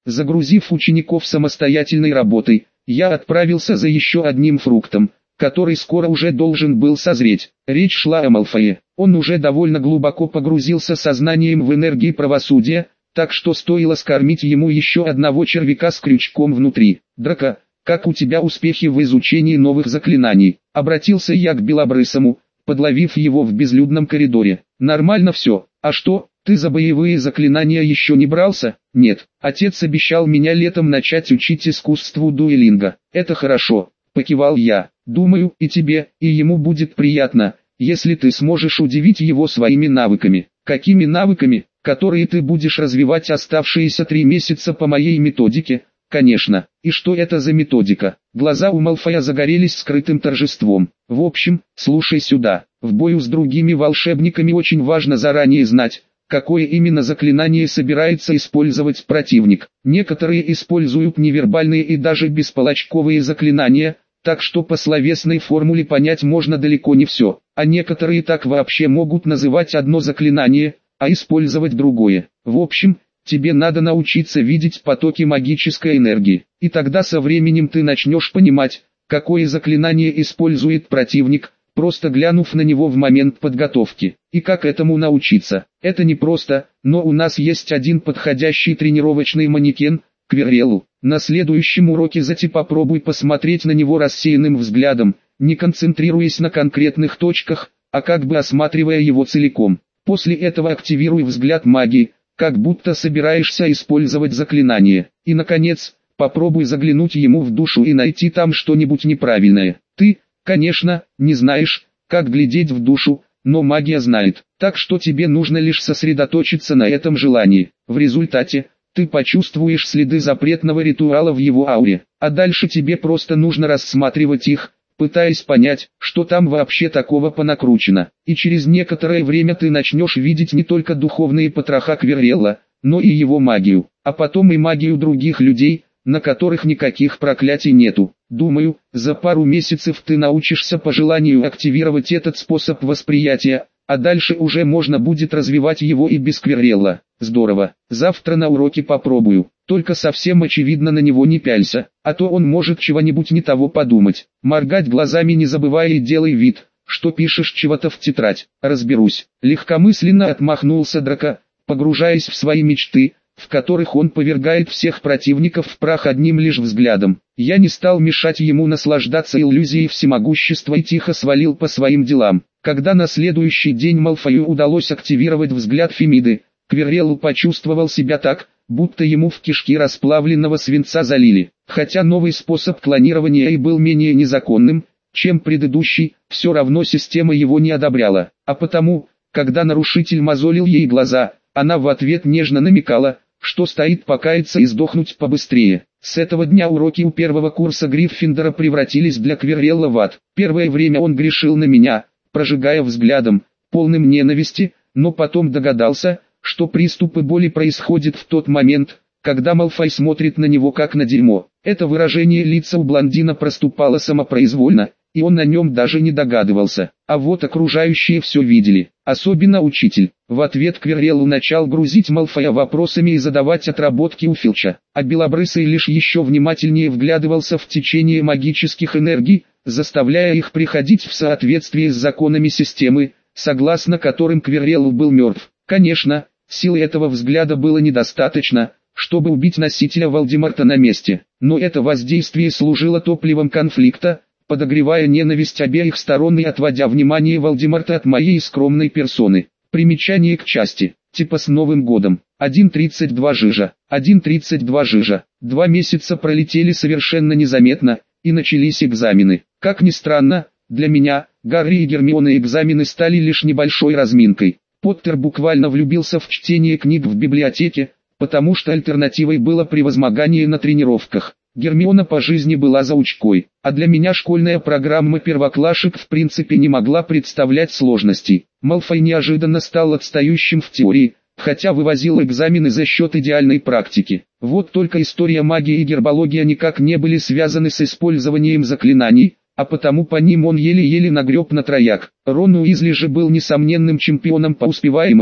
Загрузив учеников самостоятельной работой, я отправился за еще одним фруктом, который скоро уже должен был созреть. Речь шла о Малфое. Он уже довольно глубоко погрузился сознанием в энергии правосудия, так что стоило скормить ему еще одного червяка с крючком внутри. «Драко, как у тебя успехи в изучении новых заклинаний?» Обратился я к Белобрысому, подловив его в безлюдном коридоре. «Нормально все. А что, ты за боевые заклинания еще не брался?» «Нет, отец обещал меня летом начать учить искусству дуэлинга». «Это хорошо», — покивал я. «Думаю, и тебе, и ему будет приятно, если ты сможешь удивить его своими навыками». «Какими навыками, которые ты будешь развивать оставшиеся 3 месяца по моей методике?» «Конечно. И что это за методика?» Глаза у Малфоя загорелись скрытым торжеством. «В общем, слушай сюда. В бою с другими волшебниками очень важно заранее знать, какое именно заклинание собирается использовать противник. Некоторые используют невербальные и даже беспалочковые заклинания, так что по словесной формуле понять можно далеко не все, а некоторые так вообще могут называть одно заклинание, а использовать другое. В общем, тебе надо научиться видеть потоки магической энергии, и тогда со временем ты начнешь понимать, какое заклинание использует противник, просто глянув на него в момент подготовки. И как этому научиться? Это не просто, но у нас есть один подходящий тренировочный манекен, Квирреллу. На следующем уроке попробуй посмотреть на него рассеянным взглядом, не концентрируясь на конкретных точках, а как бы осматривая его целиком. После этого активируй взгляд магии, как будто собираешься использовать заклинание. И наконец, попробуй заглянуть ему в душу и найти там что-нибудь неправильное. Ты, конечно, не знаешь, как глядеть в душу, но магия знает. Так что тебе нужно лишь сосредоточиться на этом желании. В результате, ты почувствуешь следы запретного ритуала в его ауре, а дальше тебе просто нужно рассматривать их, пытаясь понять, что там вообще такого понакручено. И через некоторое время ты начнешь видеть не только духовные потроха Квиррелла, но и его магию, а потом и магию других людей, на которых никаких проклятий нету. Думаю, за пару месяцев ты научишься по желанию активировать этот способ восприятия, а дальше уже можно будет развивать его и без Квиррелла. Здорово, завтра на уроке попробую, только совсем очевидно на него не пялься, а то он может чего-нибудь не того подумать. Моргать глазами не забывай и делай вид, что пишешь чего-то в тетрадь. Разберусь. Легкомысленно отмахнулся Драко, погружаясь в свои мечты, в которых он повергает всех противников в прах одним лишь взглядом. Я не стал мешать ему наслаждаться иллюзией всемогущества и тихо свалил по своим делам. Когда на следующий день Малфою удалось активировать взгляд Фемиды, Квиррелл почувствовал себя так, будто ему в кишки расплавленного свинца залили. Хотя новый способ клонирования и был менее незаконным, чем предыдущий, все равно система его не одобряла. А потому, когда нарушитель мозолил ей глаза, она в ответ нежно намекала, что стоит покаяться и сдохнуть побыстрее. С этого дня уроки у первого курса Гриффиндора превратились для Квиррелла в ад. Первое время он грешил на меня, прожигая взглядом, полным ненависти, но потом догадался, что приступы боли происходят в тот момент, когда Малфой смотрит на него как на дерьмо. Это выражение лица у блондина проступало самопроизвольно, и он о нем даже не догадывался. А вот окружающие все видели, особенно учитель. В ответ Квиррелл начал грузить Малфоя вопросами и задавать отработки у Филча, а Белобрысый лишь еще внимательнее вглядывался в течение магических энергий, заставляя их приходить в соответствие с законами системы, согласно которым Квиррелл был мертв. Конечно, силы этого взгляда было недостаточно, чтобы убить носителя Волдеморта на месте, но это воздействие служило топливом конфликта, подогревая ненависть обеих сторон и отводя внимание Волдеморта от моей скромной персоны. Примечание к части, типа с Новым годом. 1.32 жижа, 1.32 жижа. 2 месяца пролетели совершенно незаметно, и начались экзамены. Как ни странно, для меня, Гарри и Гермиона экзамены стали лишь небольшой разминкой. Поттер буквально влюбился в чтение книг в библиотеке, потому что альтернативой было превозмогание на тренировках. Гермиона по жизни была заучкой, а для меня школьная программа первоклашек в принципе не могла представлять сложностей. Малфой неожиданно стал отстающим в теории, хотя вывозил экзамены за счет идеальной практики. Вот только история магии и гербология никак не были связаны с использованием заклинаний, а потому по ним он еле-еле нагреб на трояк. Рон Уизли же был несомненным чемпионом по успеваемости,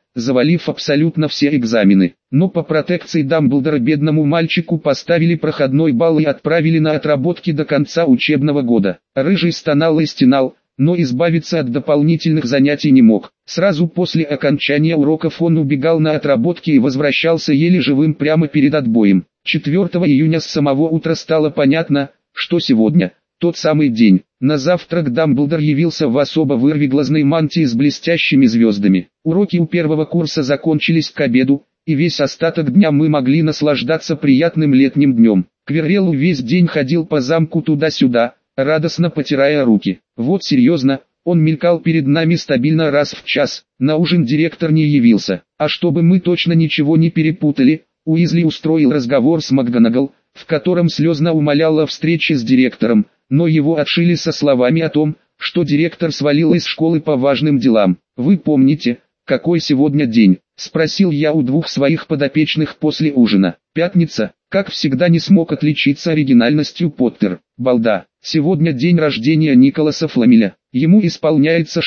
завалив абсолютно все экзамены. Но по протекции Дамблдора бедному мальчику поставили проходной балл и отправили на отработки до конца учебного года. Рыжий стонал и стенал, но избавиться от дополнительных занятий не мог. Сразу после окончания уроков он убегал на отработки и возвращался еле живым прямо перед отбоем. 4 июня с самого утра стало понятно, что сегодня тот самый день. На завтрак Дамблдор явился в особо вырвиглазной мантии с блестящими звездами. Уроки у первого курса закончились к обеду, и весь остаток дня мы могли наслаждаться приятным летним днем. Квиррелл весь день ходил по замку туда-сюда, радостно потирая руки. Вот серьезно, он мелькал перед нами стабильно раз в час. На ужин директор не явился. А чтобы мы точно ничего не перепутали, Уизли устроил разговор с МакГонагал, в котором слезно умоляла о встрече с директором, но его отшили со словами о том, что директор свалил из школы по важным делам. «Вы помните, какой сегодня день?» – спросил я у двух своих подопечных после ужина. «Пятница», как всегда не смог отличиться оригинальностью Поттер. «Балда, сегодня день рождения Николаса Фламеля. Ему исполняется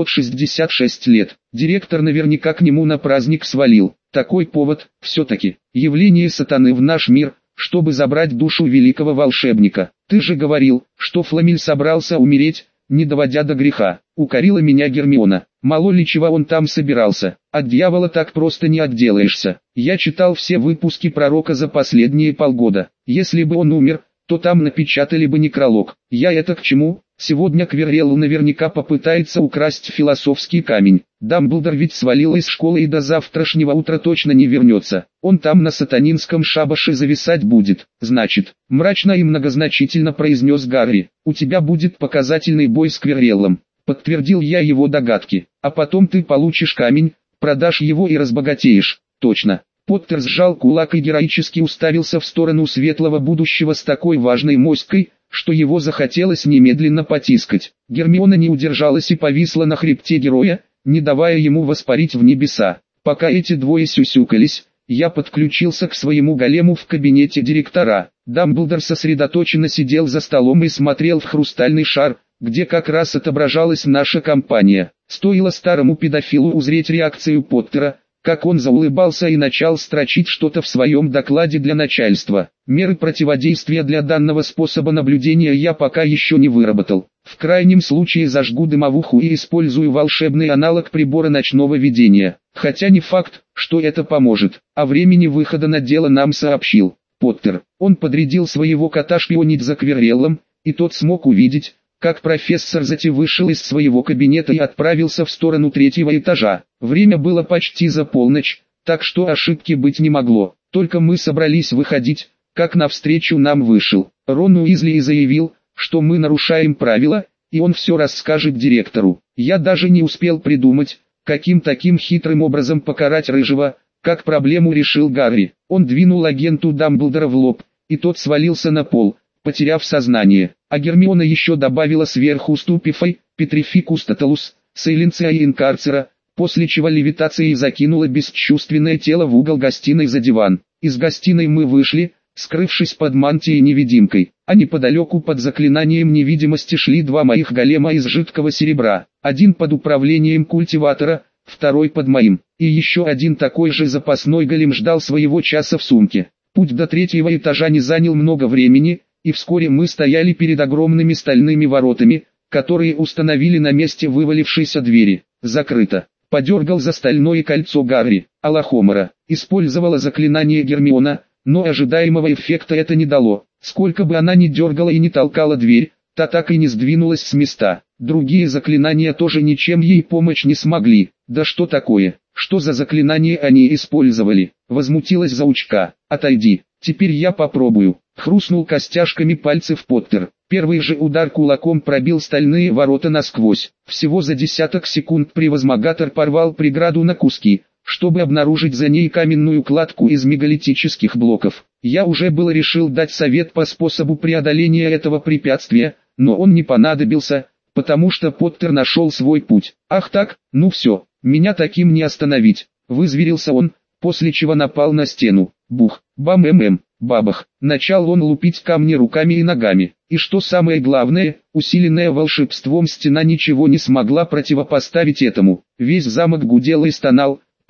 666 лет. Директор наверняка к нему на праздник свалил. Такой повод, все-таки, явление сатаны в наш мир, чтобы забрать душу великого волшебника. Ты же говорил, что Фламель собрался умереть, не доводя до греха», — укорила меня Гермиона. «Мало ли чего он там собирался, от дьявола так просто не отделаешься. Я читал все выпуски пророка за последние полгода. Если бы он умер, то там напечатали бы некролог. Я это к чему? Сегодня Квиррелл наверняка попытается украсть философский камень. Дамблдор ведь свалил из школы и до завтрашнего утра точно не вернется. Он там на сатанинском шабаше зависать будет. Значит, мрачно и многозначительно произнес Гарри, у тебя будет показательный бой с Квирреллом. Подтвердил я его догадки. А потом ты получишь камень, продашь его и разбогатеешь. Точно. Поттер сжал кулак и героически уставился в сторону светлого будущего с такой важной моськой, что его захотелось немедленно потискать. Гермиона не удержалась и повисла на хребте героя, не давая ему воспарить в небеса. Пока эти двое сюсюкались, я подключился к своему голему в кабинете директора. Дамблдор сосредоточенно сидел за столом и смотрел в хрустальный шар, где как раз отображалась наша компания. Стоило старому педофилу узреть реакцию Поттера, как он заулыбался и начал строчить что-то в своем докладе для начальства. Меры противодействия для данного способа наблюдения я пока еще не выработал. В крайнем случае зажгу дымовуху и использую волшебный аналог прибора ночного видения. Хотя не факт, что это поможет. О времени выхода на дело нам сообщил Поттер. Он подрядил своего кота шпионить за Квирреллом, и тот смог увидеть, как профессор Зати вышел из своего кабинета и отправился в сторону 3-го этажа. Время было почти за полночь, так что ошибки быть не могло. Только мы собрались выходить, как навстречу нам вышел Рон Уизли и заявил, что мы нарушаем правила, и он все расскажет директору. Я даже не успел придумать, каким таким хитрым образом покарать Рыжего, как проблему решил Гарри. Он двинул агенту Дамблдора в лоб, и тот свалился на пол, потеряв сознание. А Гермиона еще добавила сверху ступифай, петрификус тоталус, сайленция и инкарцера, после чего левитацией закинула бесчувственное тело в угол гостиной за диван. Из гостиной мы вышли, скрывшись под мантией-невидимкой, а неподалеку под заклинанием невидимости шли два моих голема из жидкого серебра, один под управлением культиватора, второй под моим, и еще один такой же запасной голем ждал своего часа в сумке. Путь до 3-го этажа не занял много времени, и вскоре мы стояли перед огромными стальными воротами, которые установили на месте вывалившейся двери. Закрыто. Подергал за стальное кольцо Гарри, а Лохомора использовала заклинание Гермиона, но ожидаемого эффекта это не дало. Сколько бы она ни дергала и не толкала дверь, та так и не сдвинулась с места. Другие заклинания тоже ничем ей помочь не смогли. Да что такое? Что за заклинание они использовали? Возмутилась заучка. Отойди, теперь я попробую. Хрустнул костяшками пальцев Поттер. Первый же удар кулаком пробил стальные ворота насквозь. Всего за десяток секунд превозмогатор порвал преграду на куски, чтобы обнаружить за ней каменную кладку из мегалитических блоков. Я уже было решил дать совет по способу преодоления этого препятствия, но он не понадобился, потому что Поттер нашел свой путь. Ах так, ну все, меня таким не остановить. Вызверился он, после чего напал на стену. Бух, бам-эм-эм, бабах. Начал он лупить камни руками и ногами. И что самое главное, усиленная волшебством стена ничего не смогла противопоставить этому. Весь замок гудел и стонал,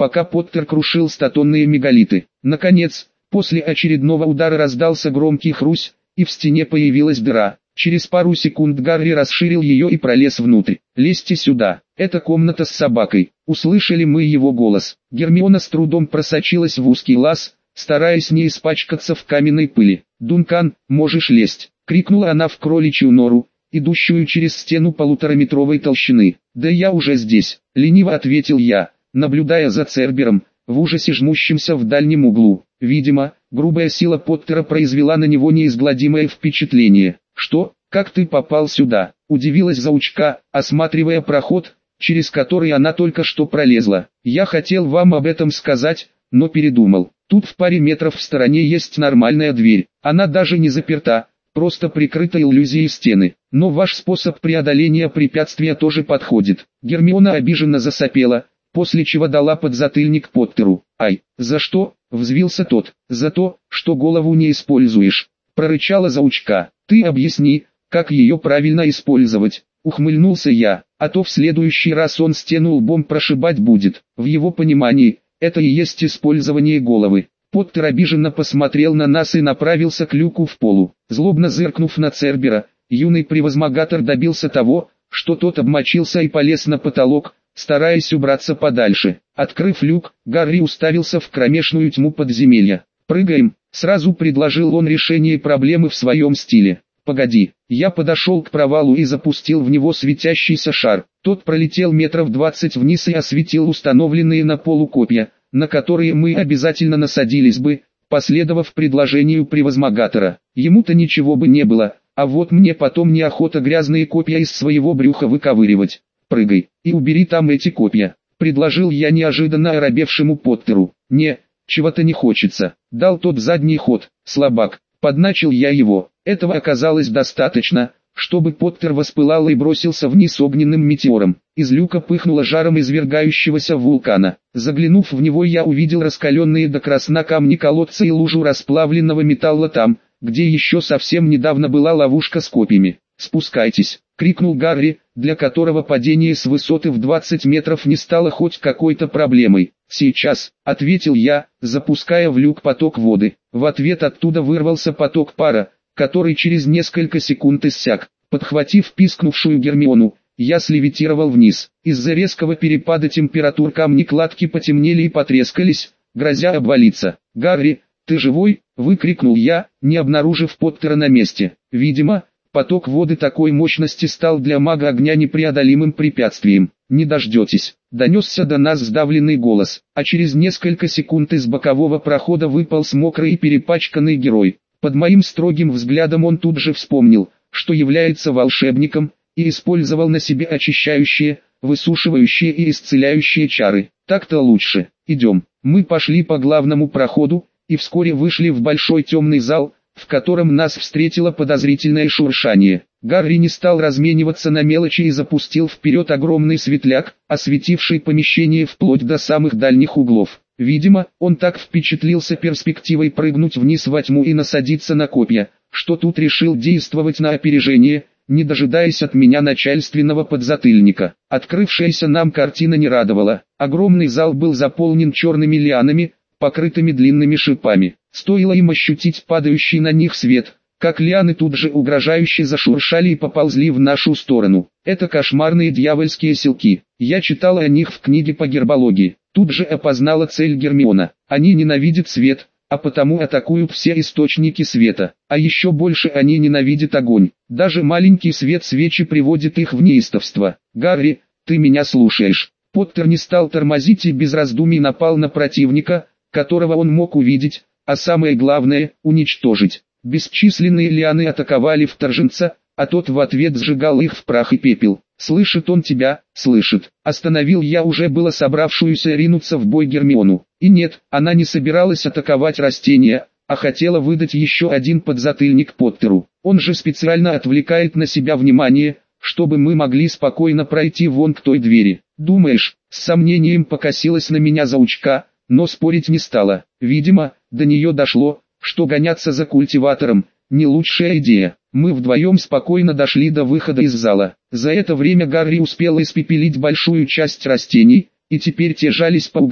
пока Поттер крушил статонные мегалиты. Наконец, после очередного удара раздался громкий хрусь, и в стене появилась дыра. Через пару секунд Гарри расширил ее и пролез внутрь. «Лезьте сюда, это комната с собакой». Услышали мы его голос. Гермиона с трудом просочилась в узкий лаз, стараясь не испачкаться в каменной пыли. «Дункан, можешь лезть!» — крикнула она в кроличью нору, идущую через стену полутораметровой толщины. «Да я уже здесь», — лениво ответил я, наблюдая за Цербером, в ужасе жмущимся в дальнем углу. Видимо, грубая сила Поттера произвела на него неизгладимое впечатление. «Что? Как ты попал сюда?» — удивилась заучка, осматривая проход, через который она только что пролезла. «Я хотел вам об этом сказать, но передумал. Тут в паре метров в стороне есть нормальная дверь. Она даже не заперта, просто прикрыта иллюзией стены. Но ваш способ преодоления препятствия тоже подходит». Гермиона обиженно засопела, после чего дала подзатыльник Поттеру. «Ай, за что?» — взвился тот. «За то, что голову не используешь», — прорычала заучка. «Ты объясни, как ее правильно использовать», — ухмыльнулся я, «а то в следующий раз он стену лбом прошибать будет». В его понимании, это и есть использование головы. Поттер обиженно посмотрел на нас и направился к люку в полу. Злобно зыркнув на Цербера, юный превозмогатор добился того, что тот обмочился и полез на потолок, стараясь убраться подальше. Открыв люк, Гарри уставился в кромешную тьму подземелья. «Прыгаем», — сразу предложил он решение проблемы в своем стиле. «Погоди». Я подошел к провалу и запустил в него светящийся шар. Тот пролетел метров 20 вниз и осветил установленные на полу копья, на которые мы обязательно насадились бы, последовав предложению превозмогатора. Ему-то ничего бы не было, а вот мне потом неохота грязные копья из своего брюха выковыривать. «Прыгай, и убери там эти копья», — предложил я неожиданно оробевшему Поттеру. «Не, чего-то не хочется», — дал тот задний ход. «Слабак», — подначил я его. Этого оказалось достаточно, чтобы Поттер воспылал и бросился вниз огненным метеором. Из люка пыхнуло жаром извергающегося вулкана. Заглянув в него, я увидел раскаленные до красна камни колодца и лужу расплавленного металла там, где еще совсем недавно была ловушка с копьями. «Спускайтесь», — крикнул Гарри, для которого падение с высоты в 20 метров не стало хоть какой-то проблемой. «Сейчас», — ответил я, запуская в люк поток воды. В ответ оттуда вырвался поток пара, который через несколько секунд иссяк. Подхватив пискнувшую Гермиону, я слевитировал вниз. Из-за резкого перепада температур камни кладки потемнели и потрескались, грозя обвалиться. «Гарри, ты живой?» — выкрикнул я, не обнаружив Поттера на месте. Видимо, поток воды такой мощности стал для мага огня непреодолимым препятствием. «Не дождетесь», — донесся до нас сдавленный голос, а через несколько секунд из бокового прохода выполз мокрый и перепачканный герой. Под моим строгим взглядом он тут же вспомнил, что является волшебником, и использовал на себе очищающие, высушивающие и исцеляющие чары. «Так-то лучше. Идем». Мы пошли по главному проходу, и вскоре вышли в большой темный зал, в котором нас встретило подозрительное шуршание. Гарри не стал размениваться на мелочи и запустил вперед огромный светляк, осветивший помещение вплоть до самых дальних углов. Видимо, он так впечатлился перспективой прыгнуть вниз во тьму и насадиться на копья, что тут решил действовать на опережение, не дожидаясь от меня начальственного подзатыльника. Открывшаяся нам картина не радовала. Огромный зал был заполнен черными лианами, покрытыми длинными шипами. Стоило им ощутить падающий на них свет, как лианы тут же угрожающе зашуршали и поползли в нашу сторону. Это кошмарные дьявольские селки. Я читала о них в книге по гербологии. Тут же опознала цель Гермиона. Они ненавидят свет, а потому атакуют все источники света. А еще больше они ненавидят огонь. Даже маленький свет свечи приводит их в неистовство. «Гарри, ты меня слушаешь?» Поттер не стал тормозить и без раздумий напал на противника, которого он мог увидеть, а самое главное – уничтожить. Бесчисленные лианы атаковали вторженца, а тот в ответ сжигал их в прах и пепел. «Слышит он тебя?» «Слышит». Остановил я уже было собравшуюся ринуться в бой Гермиону. И нет, она не собиралась атаковать растения, а хотела выдать еще один подзатыльник Поттеру. Он же специально отвлекает на себя внимание, чтобы мы могли спокойно пройти вон к той двери. «Думаешь?» — с сомнением покосилась на меня заучка, но спорить не стала. Видимо, до нее дошло, что гоняться за культиватором – не лучшая идея. Мы вдвоем спокойно дошли до выхода из зала. За это время Гарри успел испепелить большую часть растений, и теперь те жались по углам,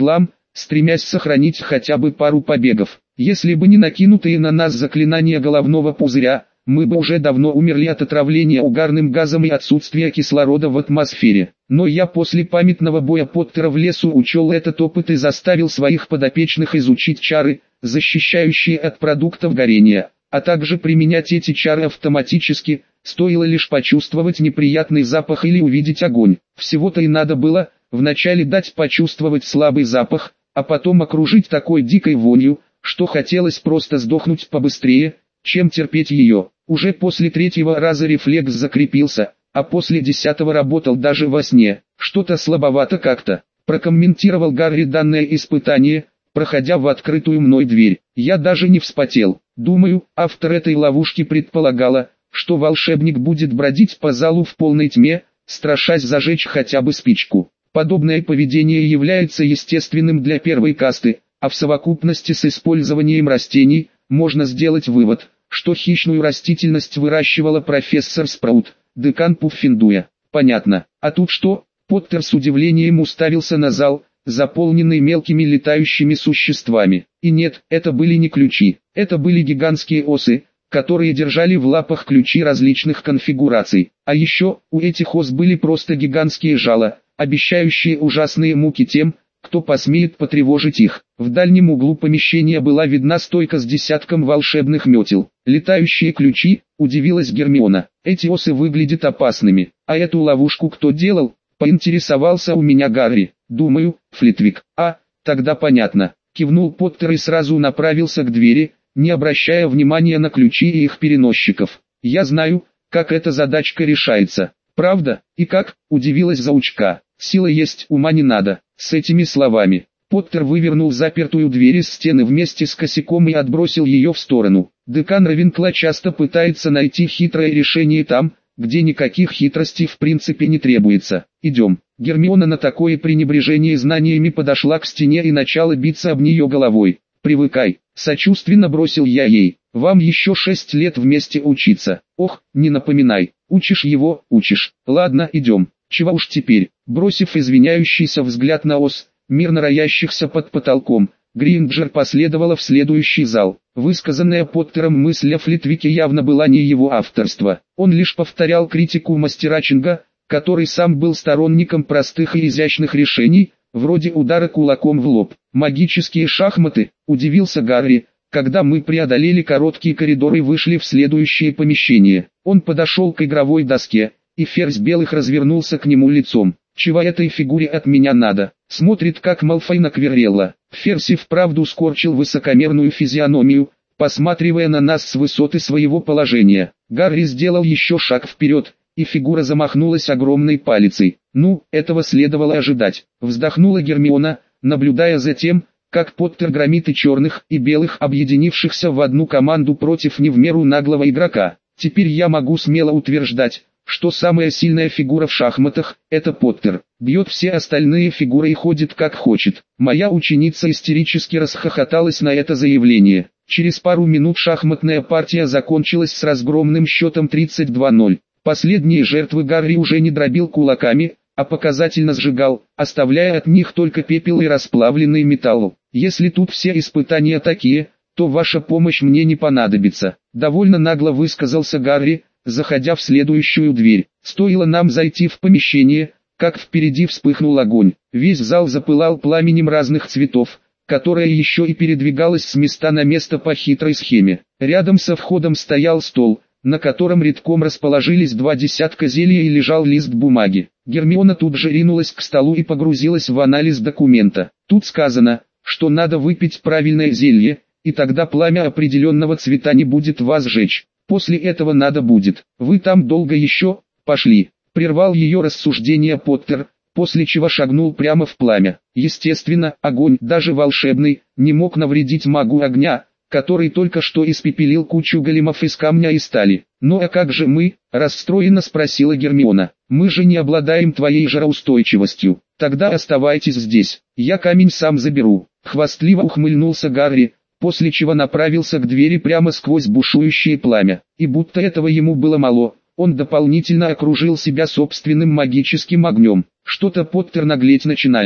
стремясь сохранить хотя бы пару побегов. Если бы не накинутые на нас заклинания головного пузыря, мы бы уже давно умерли от отравления угарным газом и отсутствия кислорода в атмосфере. Но я после памятного боя Поттера в лесу учел этот опыт и заставил своих подопечных изучить чары, защищающие от продуктов горения, а также применять эти чары автоматически, стоило лишь почувствовать неприятный запах или увидеть огонь. Всего-то и надо было, вначале дать почувствовать слабый запах, а потом окружить такой дикой вонью, что хотелось просто сдохнуть побыстрее, чем терпеть ее. Уже после третьего раза рефлекс закрепился, а после 10-го работал даже во сне. Что-то слабовато как-то, прокомментировал Гарри данное испытание, проходя в открытую мной дверь. Я даже не вспотел. Думаю, автор этой ловушки предполагала, что волшебник будет бродить по залу в полной тьме, страшась зажечь хотя бы спичку. Подобное поведение является естественным для первой касты, а в совокупности с использованием растений, можно сделать вывод, что хищную растительность выращивала профессор Спраут, декан Пуффендуя. Понятно. А тут что? Поттер с удивлением уставился на зал, заполненный мелкими летающими существами. И нет, это были не ключи, это были гигантские осы, которые держали в лапах ключи различных конфигураций. А еще, у этих ос были просто гигантские жала, обещающие ужасные муки тем, кто посмеет потревожить их. В дальнем углу помещения была видна стойка с десятком волшебных метел. Летающие ключи, удивилась Гермиона. Эти осы выглядят опасными. А эту ловушку кто делал? Поинтересовался у меня Гарри. Думаю, Флитвик. А, тогда понятно. Кивнул Поттер и сразу направился к двери, не обращая внимания на ключи и их переносчиков. Я знаю, как эта задачка решается. Правда? И как? Удивилась заучка. Сила есть, ума не надо. С этими словами, Поттер вывернул запертую дверь из стены вместе с косяком и отбросил ее в сторону. Декан Равенкла часто пытается найти хитрое решение там, где никаких хитростей в принципе не требуется. Идем. Гермиона на такое пренебрежение знаниями подошла к стене и начала биться об нее головой. Привыкай, сочувственно бросил я ей. Вам еще 6 лет вместе учиться. Ох, не напоминай. Учишь его, учишь. Ладно, идем. Чего уж теперь. Бросив извиняющийся взгляд на ос, мирно роящихся под потолком, Гринджер последовала в следующий зал. Высказанная Поттером мысль о Флитвике явно была не его авторство. Он лишь повторял критику мастера Чинга, который сам был сторонником простых и изящных решений, вроде удара кулаком в лоб. «Магические шахматы», — удивился Гарри, когда мы преодолели короткий коридор и вышли в следующее помещение. Он подошел к игровой доске, и ферзь белых развернулся к нему лицом. «Чего этой фигуре от меня надо?» Смотрит как Малфой на Квиррелла. Ферзь и вправду скорчил высокомерную физиономию, посматривая на нас с высоты своего положения. Гарри сделал еще шаг вперед, и фигура замахнулась огромной палицей. «Ну, этого следовало ожидать», — вздохнула Гермиона, наблюдая за тем, как Поттер громит и черных, и белых, объединившихся в одну команду против не в меру наглого игрока. «Теперь я могу смело утверждать, что самая сильная фигура в шахматах – это Поттер. Бьет все остальные фигуры и ходит как хочет». Моя ученица истерически расхохоталась на это заявление. Через пару минут шахматная партия закончилась с разгромным счетом 32-0. Последние жертвы Гарри уже не дробил кулаками, а показательно сжигал, оставляя от них только пепел и расплавленный металл. «Если тут все испытания такие, то ваша помощь мне не понадобится», — довольно нагло высказался Гарри, заходя в следующую дверь. Стоило нам зайти в помещение, как впереди вспыхнул огонь. Весь зал запылал пламенем разных цветов, которое еще и передвигалось с места на место по хитрой схеме. Рядом со входом стоял стол, на котором редком расположились 2 десятка зелья и лежал лист бумаги. Гермиона тут же ринулась к столу и погрузилась в анализ документа. Тут сказано, что надо выпить правильное зелье, и тогда пламя определенного цвета не будет вас жечь. После этого надо будет. Вы там долго еще, пошли. Прервал ее рассуждение Поттер, после чего шагнул прямо в пламя. Естественно, огонь, даже волшебный, не мог навредить магу огня, который только что испепелил кучу големов из камня и стали. «Ну а как же мы?» – расстроенно спросила Гермиона. «Мы же не обладаем твоей жароустойчивостью. Тогда оставайтесь здесь, я камень сам заберу». Хвастливо ухмыльнулся Гарри, после чего направился к двери прямо сквозь бушующее пламя. И будто этого ему было мало, он дополнительно окружил себя собственным магическим огнем. Что-то Поттер наглеть начинает.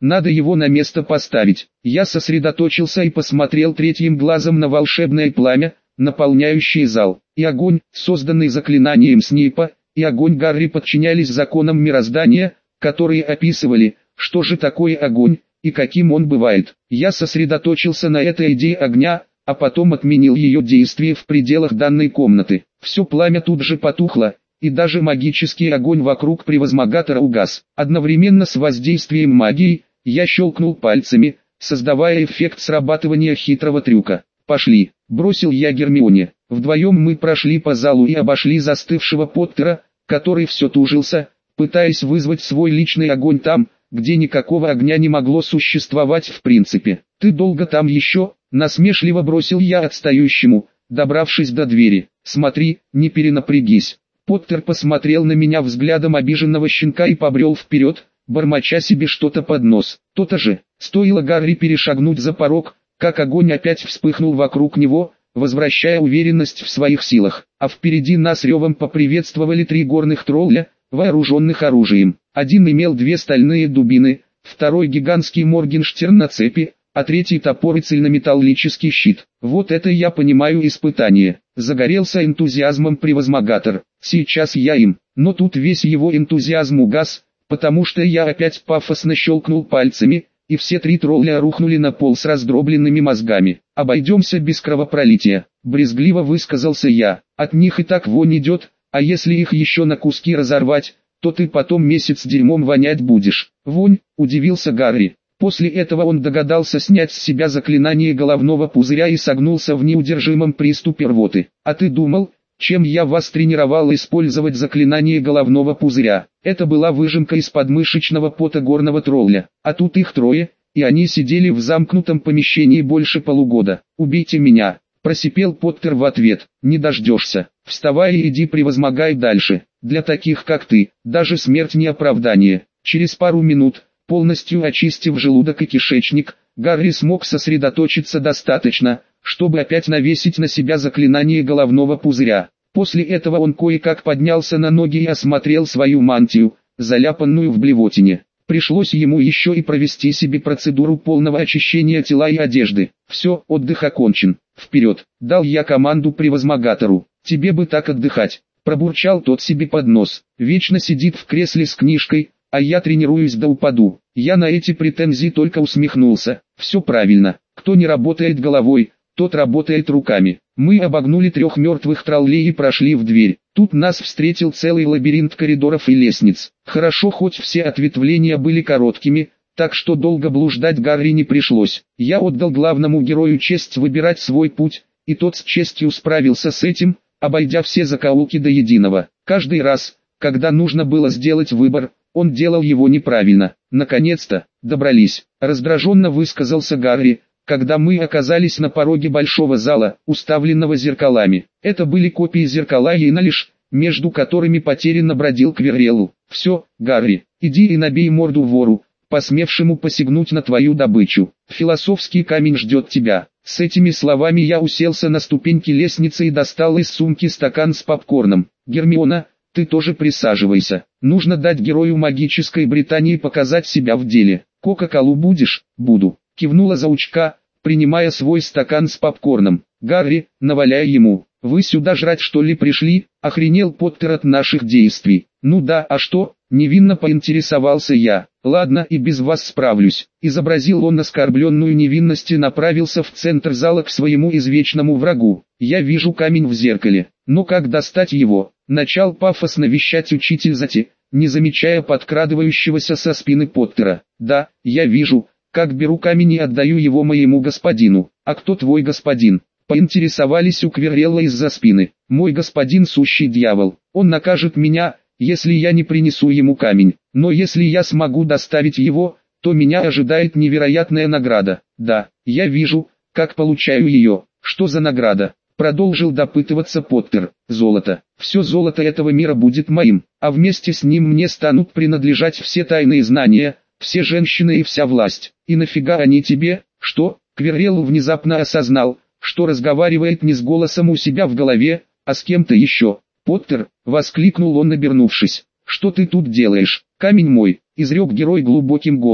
надо его на место поставить. Я сосредоточился и посмотрел третьим глазом на волшебное пламя, наполняющее зал. И огонь, созданный заклинанием Снейпа, и огонь Гарри подчинялись законам мироздания, которые описывали, что же такое огонь, и каким он бывает. Я сосредоточился на этой идее огня, а потом отменил ее действие в пределах данной комнаты. Все пламя тут же потухло, и даже магический огонь вокруг превозмогатора угас. Одновременно с воздействием магии, я щелкнул пальцами, создавая эффект срабатывания хитрого трюка. «Пошли», — бросил я Гермионе. Вдвоем мы прошли по залу и обошли застывшего Поттера, который все тужился, пытаясь вызвать свой личный огонь там, где никакого огня не могло существовать в принципе. «Ты долго там еще?» — насмешливо бросил я отстающему, добравшись до двери. «Смотри, не перенапрягись». Поттер посмотрел на меня взглядом обиженного щенка и побрел вперед, бормоча себе что-то под нос. То-то же, стоило Гарри перешагнуть за порог, как огонь опять вспыхнул вокруг него, возвращая уверенность в своих силах. А впереди нас ревом поприветствовали 3 горных тролля, вооруженных оружием. Один имел 2 стальные дубины, второй гигантский Моргенштерн на цепи, а третий топор и цельнометаллический щит. Вот это я понимаю испытание. Загорелся энтузиазмом превозмогатор. Сейчас я им. Но тут весь его энтузиазм угас, потому что я опять пафосно щелкнул пальцами, и все 3 тролля рухнули на пол с раздробленными мозгами. «Обойдемся без кровопролития», — брезгливо высказался я. «От них и так вонь идет, а если их еще на куски разорвать, то ты потом месяц дерьмом вонять будешь». «Вонь?» — удивился Гарри. После этого он догадался снять с себя заклинание головного пузыря и согнулся в неудержимом приступе рвоты. «А ты думал, чем я вас тренировал использовать заклинание головного пузыря?» Это была выжимка из подмышечного пота горного тролля. А тут их 3, и они сидели в замкнутом помещении больше полугода. «Убейте меня!» — просипел Поттер в ответ. «Не дождешься. Вставай и иди превозмогай дальше. Для таких как ты, даже смерть не оправдание». Через пару минут, полностью очистив желудок и кишечник, Гарри смог сосредоточиться достаточно, чтобы опять навесить на себя заклинание головного пузыря. После этого он кое-как поднялся на ноги и осмотрел свою мантию, заляпанную в блевотине. Пришлось ему еще и провести себе процедуру полного очищения тела и одежды. «Все, отдых окончен. Вперед!» — дал я команду превозмогатору. «Тебе бы так отдыхать!» — пробурчал тот себе под нос. «Вечно сидит в кресле с книжкой, а я тренируюсь да упаду». Я на эти претензии только усмехнулся. «Все правильно. Кто не работает головой, тот работает руками». Мы обогнули 3 мертвых троллей и прошли в дверь. Тут нас встретил целый лабиринт коридоров и лестниц. Хорошо, хоть все ответвления были короткими, так что долго блуждать Гарри не пришлось. Я отдал главному герою честь выбирать свой путь, и тот с честью справился с этим, обойдя все закоулки до единого. Каждый раз, когда нужно было сделать выбор, он делал его неправильно. «Наконец-то, добрались», — раздраженно высказался Гарри, когда мы оказались на пороге большого зала, уставленного зеркалами. Это были копии зеркала Ейналиш, между которыми потерянно бродил Квиррелл. «Все, Гарри, иди и набей морду вору, посмевшему посягнуть на твою добычу. Философский камень ждет тебя». С этими словами я уселся на ступеньки лестницы и достал из сумки стакан с попкорном. «Гермиона, ты тоже присаживайся. Нужно дать герою магической Британии показать себя в деле. Кока-колу будешь?» «Буду», — кивнула заучка, принимая свой стакан с попкорном. «Гарри, наваляй ему. Вы сюда жрать что ли пришли?» — охренел Поттер от наших действий. «Ну да, а что?» — невинно поинтересовался я. «Ладно, и без вас справлюсь». Изобразил он оскорбленную невинность и направился в центр зала к своему извечному врагу. «Я вижу камень в зеркале. Но как достать его?» — начал пафосно вещать учитель Зати, не замечая подкрадывающегося со спины Поттера. «Да, я вижу, как беру камень и отдаю его моему господину». «А кто твой господин?» — поинтересовались у Квиррелла из-за спины. «Мой господин сущий дьявол. Он накажет меня, если я не принесу ему камень. Но если я смогу доставить его, то меня ожидает невероятная награда». «Да, я вижу, как получаю ее. Что за награда?» — продолжил допытываться Поттер. «Золото. Все золото этого мира будет моим, а вместе с ним мне станут принадлежать все тайные знания, все женщины и вся власть. И нафига они тебе?» «Что?» — Квиррелл внезапно осознал, что разговаривает не с голосом у себя в голове, а с кем-то еще. «Поттер!» — воскликнул он, обернувшись. «Что ты тут делаешь?» «Камень мой!» — изрек герой глубоким голосом.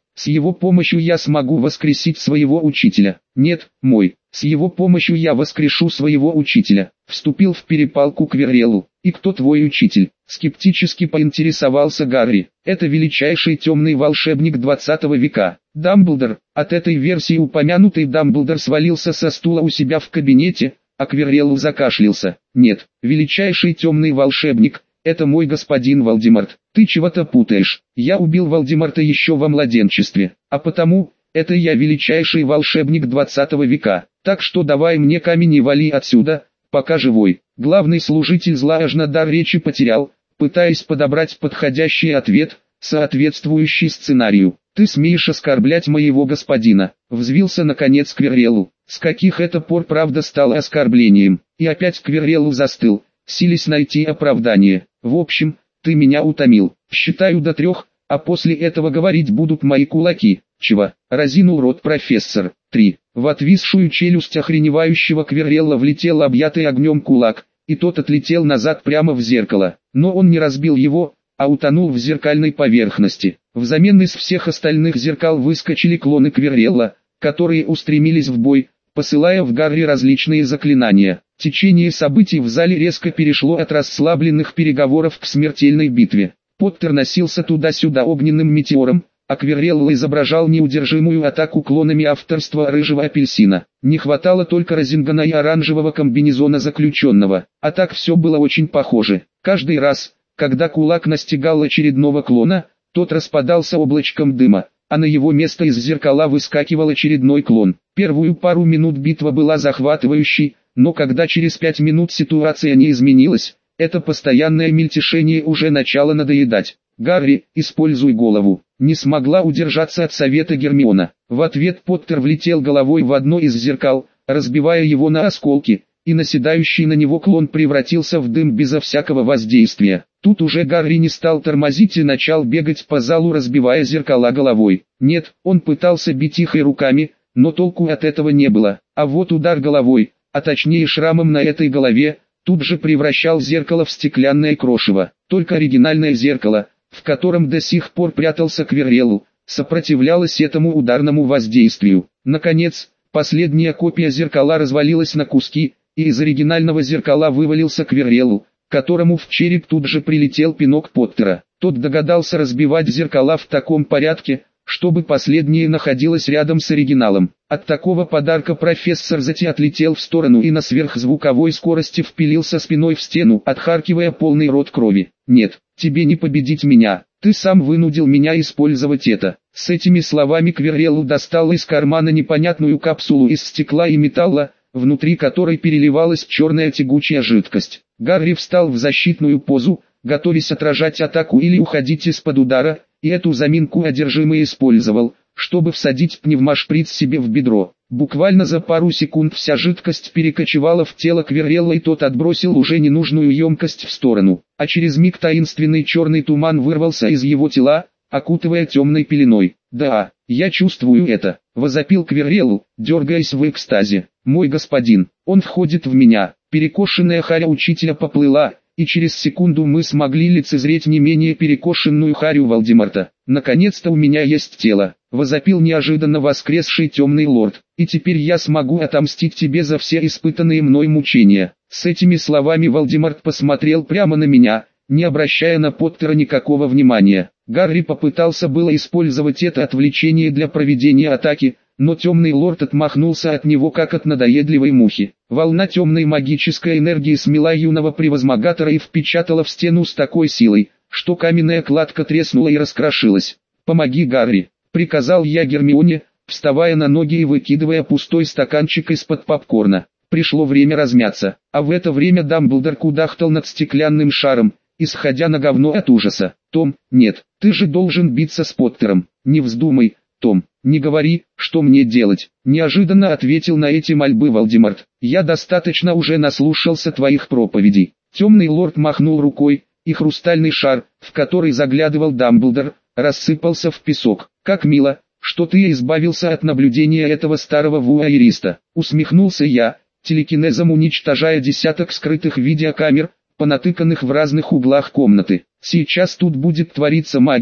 С его помощью я смогу воскресить своего учителя. Нет, мой. С его помощью я воскрешу своего учителя. Вступил в перепалку Квирреллу. И кто твой учитель? Скептически поинтересовался Гарри. Это величайший темный волшебник 20 века. Дамблдор. От этой версии упомянутый Дамблдор свалился со стула у себя в кабинете, а Квиррелл закашлялся. Нет, величайший темный волшебник. Это мой господин Волдеморт. Ты чего-то путаешь. Я убил Волдеморта еще во младенчестве, а потому, это я величайший волшебник 20 века. Так что давай мне камень и вали отсюда, пока живой. Главный служитель зла аж дар речи потерял, пытаясь подобрать подходящий ответ, соответствующий сценарию. Ты смеешь оскорблять моего господина? Взвился наконец Квирреллу. С каких это пор правда стало оскорблением? И опять Квирреллу застыл, силясь найти оправдание. В общем, ты меня утомил. Считаю до 3, а после этого говорить будут мои кулаки. Чего? Разинул рот профессор. 3. В отвисшую челюсть охреневающего Квиррелла влетел объятый огнем кулак, и тот отлетел назад прямо в зеркало. Но он не разбил его, а утонул в зеркальной поверхности. Взамен из всех остальных зеркал выскочили клоны Квиррелла, которые устремились в бой, посылая в Гарри различные заклинания. Течение событий в зале резко перешло от расслабленных переговоров к смертельной битве. Поттер носился туда-сюда огненным метеором, а Квиррелл изображал неудержимую атаку клонами авторства Рыжего Апельсина. Не хватало только Розингана и оранжевого комбинезона заключенного. А так все было очень похоже. Каждый раз, когда кулак настигал очередного клона, тот распадался облачком дыма, а на его место из зеркала выскакивал очередной клон. Первую пару минут битва была захватывающей, но когда через 5 минут ситуация не изменилась, это постоянное мельтешение уже начало надоедать. «Гарри, используй голову», не смогла удержаться от совета Гермиона. В ответ Поттер влетел головой в одно из зеркал, разбивая его на осколки, и наседающий на него клон превратился в дым безо всякого воздействия. Тут уже Гарри не стал тормозить и начал бегать по залу, разбивая зеркала головой. Нет, он пытался бить их и руками, но толку от этого не было. А вот удар головой, а точнее шрамом на этой голове, тут же превращал зеркало в стеклянное крошево. Только оригинальное зеркало, в котором до сих пор прятался Квиррелл, сопротивлялось этому ударному воздействию. Наконец, последняя копия зеркала развалилась на куски, и из оригинального зеркала вывалился Квиррелл, которому в череп тут же прилетел пинок Поттера. Тот догадался разбивать зеркала в таком порядке, чтобы последнее находилось рядом с оригиналом. От такого подарка профессор Зати отлетел в сторону и на сверхзвуковой скорости впилился спиной в стену, отхаркивая полный рот крови. «Нет, тебе не победить меня, ты сам вынудил меня использовать это». С этими словами Квиррелл достал из кармана непонятную капсулу из стекла и металла, внутри которой переливалась черная тягучая жидкость. Гарри встал в защитную позу, готовясь отражать атаку или уходить из-под удара, и эту заминку одержимый использовал, чтобы всадить пневмошприц себе в бедро. Буквально за пару секунд вся жидкость перекочевала в тело Квиррелла, и тот отбросил уже ненужную емкость в сторону. А через миг таинственный черный туман вырвался из его тела, окутывая темной пеленой. «Да, я чувствую это», — возопил Квиррелл, дергаясь в экстазе. «Мой господин, он входит в меня». Перекошенная харя учителя поплыла, и через секунду мы смогли лицезреть не менее перекошенную харю Волдеморта. «Наконец-то у меня есть тело», — возопил неожиданно воскресший темный лорд, «и теперь я смогу отомстить тебе за все испытанные мной мучения». С этими словами Волдеморт посмотрел прямо на меня, не обращая на Поттера никакого внимания. Гарри попытался было использовать это отвлечение для проведения атаки, но темный лорд отмахнулся от него как от надоедливой мухи. Волна темной магической энергии смела юного превозмогатора и впечатала в стену с такой силой, что каменная кладка треснула и раскрошилась. «Помоги, Гарри», — приказал я Гермионе, вставая на ноги и выкидывая пустой стаканчик из-под попкорна. Пришло время размяться, а в это время Дамблдор кудахтал над стеклянным шаром, исходя на говно от ужаса. «Том, нет, ты же должен биться с Поттером, не вздумай, Том, не говори, что мне делать», — неожиданно ответил на эти мольбы Волдеморт. «Я достаточно уже наслушался твоих проповедей». Темный лорд махнул рукой, и хрустальный шар, в который заглядывал Дамблдор, рассыпался в песок. «Как мило, что ты избавился от наблюдения этого старого вуайериста», — усмехнулся я, телекинезом уничтожая десяток скрытых видеокамер, понатыканных в разных углах комнаты. «Сейчас тут будет твориться магия,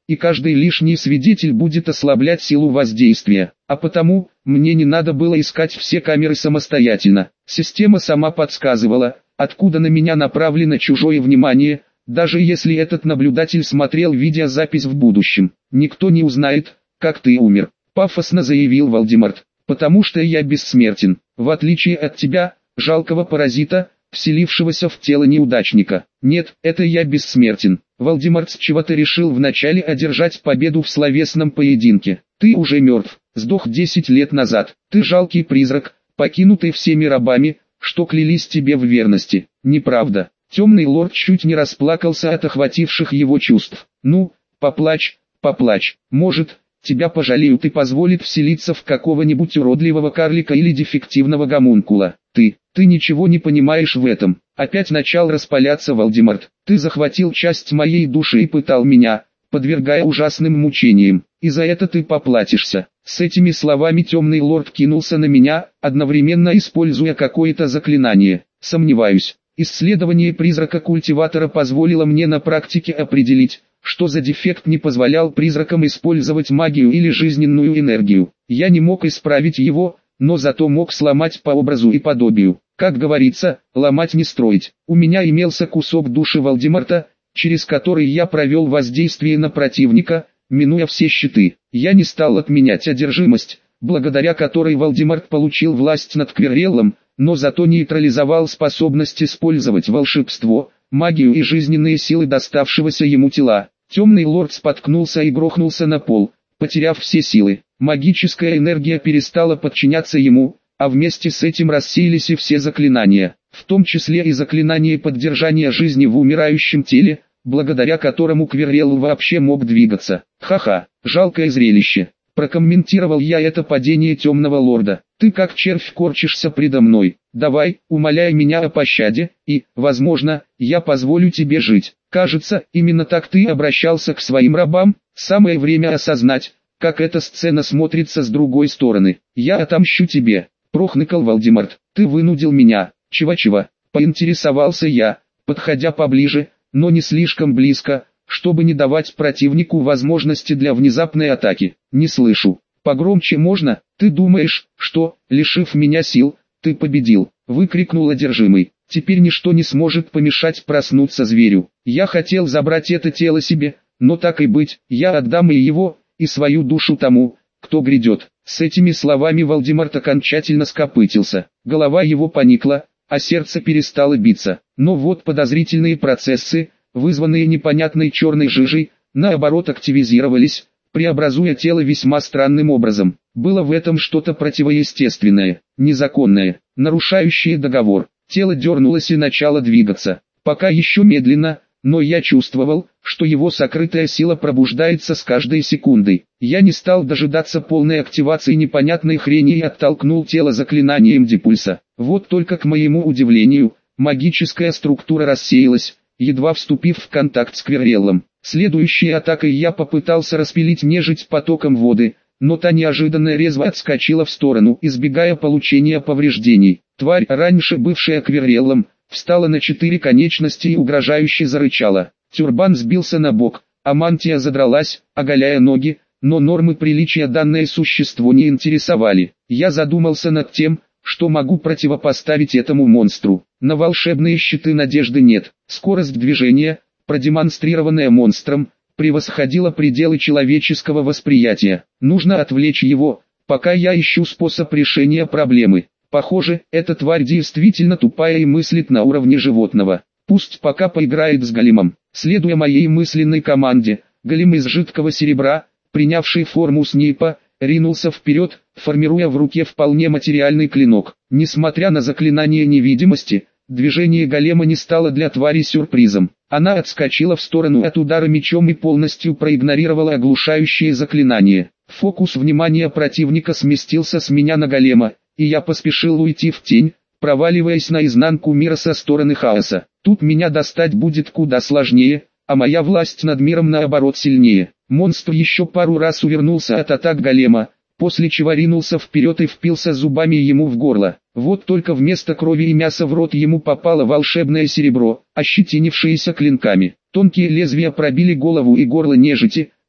и каждый лишний свидетель будет ослаблять силу воздействия. А потому, мне не надо было искать все камеры самостоятельно. Система сама подсказывала, откуда на меня направлено чужое внимание, даже если этот наблюдатель смотрел видеозапись в будущем. Никто не узнает, как ты умер, пафосно заявил Волдеморт, потому что я бессмертен, в отличие от тебя, жалкого паразита, вселившегося в тело неудачника. Нет, это я бессмертен. Волдеморт с чего-то решил вначале одержать победу в словесном поединке. Ты уже мертв, сдох 10 лет назад. Ты жалкий призрак, покинутый всеми рабами, что клялись тебе в верности. Неправда. Темный лорд чуть не расплакался от охвативших его чувств. Ну, поплачь, поплачь. Может, тебя пожалеют и позволят вселиться в какого-нибудь уродливого карлика или дефективного гомункула. Ты ничего не понимаешь в этом. Опять начал распаляться Волдеморт. Ты захватил часть моей души и пытал меня, подвергая ужасным мучениям. И за это ты поплатишься. С этими словами темный лорд кинулся на меня, одновременно используя какое-то заклинание. Сомневаюсь. Исследование призрака-культиватора позволило мне на практике определить, что за дефект не позволял призракам использовать магию или жизненную энергию. Я не мог исправить его, но зато мог сломать по образу и подобию. Как говорится, ломать не строить. У меня имелся кусок души Волдеморта, через который я провел воздействие на противника, минуя все щиты. Я не стал отменять одержимость, благодаря которой Волдеморт получил власть над Квирреллом, но зато нейтрализовал способность использовать волшебство, магию и жизненные силы доставшегося ему тела. Темный лорд споткнулся и грохнулся на пол, потеряв все силы. Магическая энергия перестала подчиняться ему, а вместе с этим рассеялись и все заклинания, в том числе и заклинание поддержания жизни в умирающем теле, благодаря которому Квиррелл вообще мог двигаться. Ха-ха, жалкое зрелище. Прокомментировал я это падение темного лорда. Ты как червь корчишься предо мной. Давай, умоляй меня о пощаде, и, возможно, я позволю тебе жить. Кажется, именно так ты обращался к своим рабам. Самое время осознать, как эта сцена смотрится с другой стороны. Я отомщу тебе, прохныкал Волдеморт. Ты вынудил меня. Чего-чего? Поинтересовался я, подходя поближе, но не слишком близко, чтобы не давать противнику возможности для внезапной атаки. Не слышу. Погромче можно? Ты думаешь, что, лишив меня сил, ты победил? Выкрикнул одержимый. Теперь ничто не сможет помешать проснуться зверю. Я хотел забрать это тело себе, но так и быть, я отдам и его, и свою душу тому, кто грядет. С этими словами Волдеморт окончательно скопытился. Голова его поникла, а сердце перестало биться. Но вот подозрительные процессы, вызванные непонятной черной жижей, наоборот активизировались, преобразуя тело весьма странным образом. Было в этом что-то противоестественное, незаконное, нарушающее договор. Тело дернулось и начало двигаться. Пока еще медленно, но я чувствовал, что его сокрытая сила пробуждается с каждой секундой. Я не стал дожидаться полной активации непонятной хрени и оттолкнул тело заклинанием Дипульса. Вот только к моему удивлению, магическая структура рассеялась, едва вступив в контакт с Квирреллом. Следующей атакой я попытался распилить нежить потоком воды, но та неожиданно резво отскочила в сторону, избегая получения повреждений. Тварь, раньше бывшая Квирреллом, встала на 4 конечности и угрожающе зарычала. Тюрбан сбился на бок, а мантия задралась, оголяя ноги, но нормы приличия данное существо не интересовали. Я задумался над тем, что могу противопоставить этому монстру. На волшебные щиты надежды нет. Скорость движения, продемонстрированная монстром, превосходила пределы человеческого восприятия. Нужно отвлечь его, пока я ищу способ решения проблемы. Похоже, эта тварь действительно тупая и мыслит на уровне животного. Пусть пока поиграет с големом. Следуя моей мысленной команде, голем из жидкого серебра, принявший форму Снейпа, ринулся вперед, формируя в руке вполне материальный клинок. Несмотря на заклинание невидимости, движение голема не стало для твари сюрпризом. Она отскочила в сторону от удара мечом и полностью проигнорировала оглушающее заклинание. Фокус внимания противника сместился с меня на голема, и я поспешил уйти в тень, проваливаясь наизнанку мира со стороны хаоса. Тут меня достать будет куда сложнее, а моя власть над миром наоборот сильнее. Монстр еще пару раз увернулся от атак голема, после чего ринулся вперед и впился зубами ему в горло. Вот только вместо крови и мяса в рот ему попало волшебное серебро, ощетинившееся клинками. Тонкие лезвия пробили голову и горло нежити,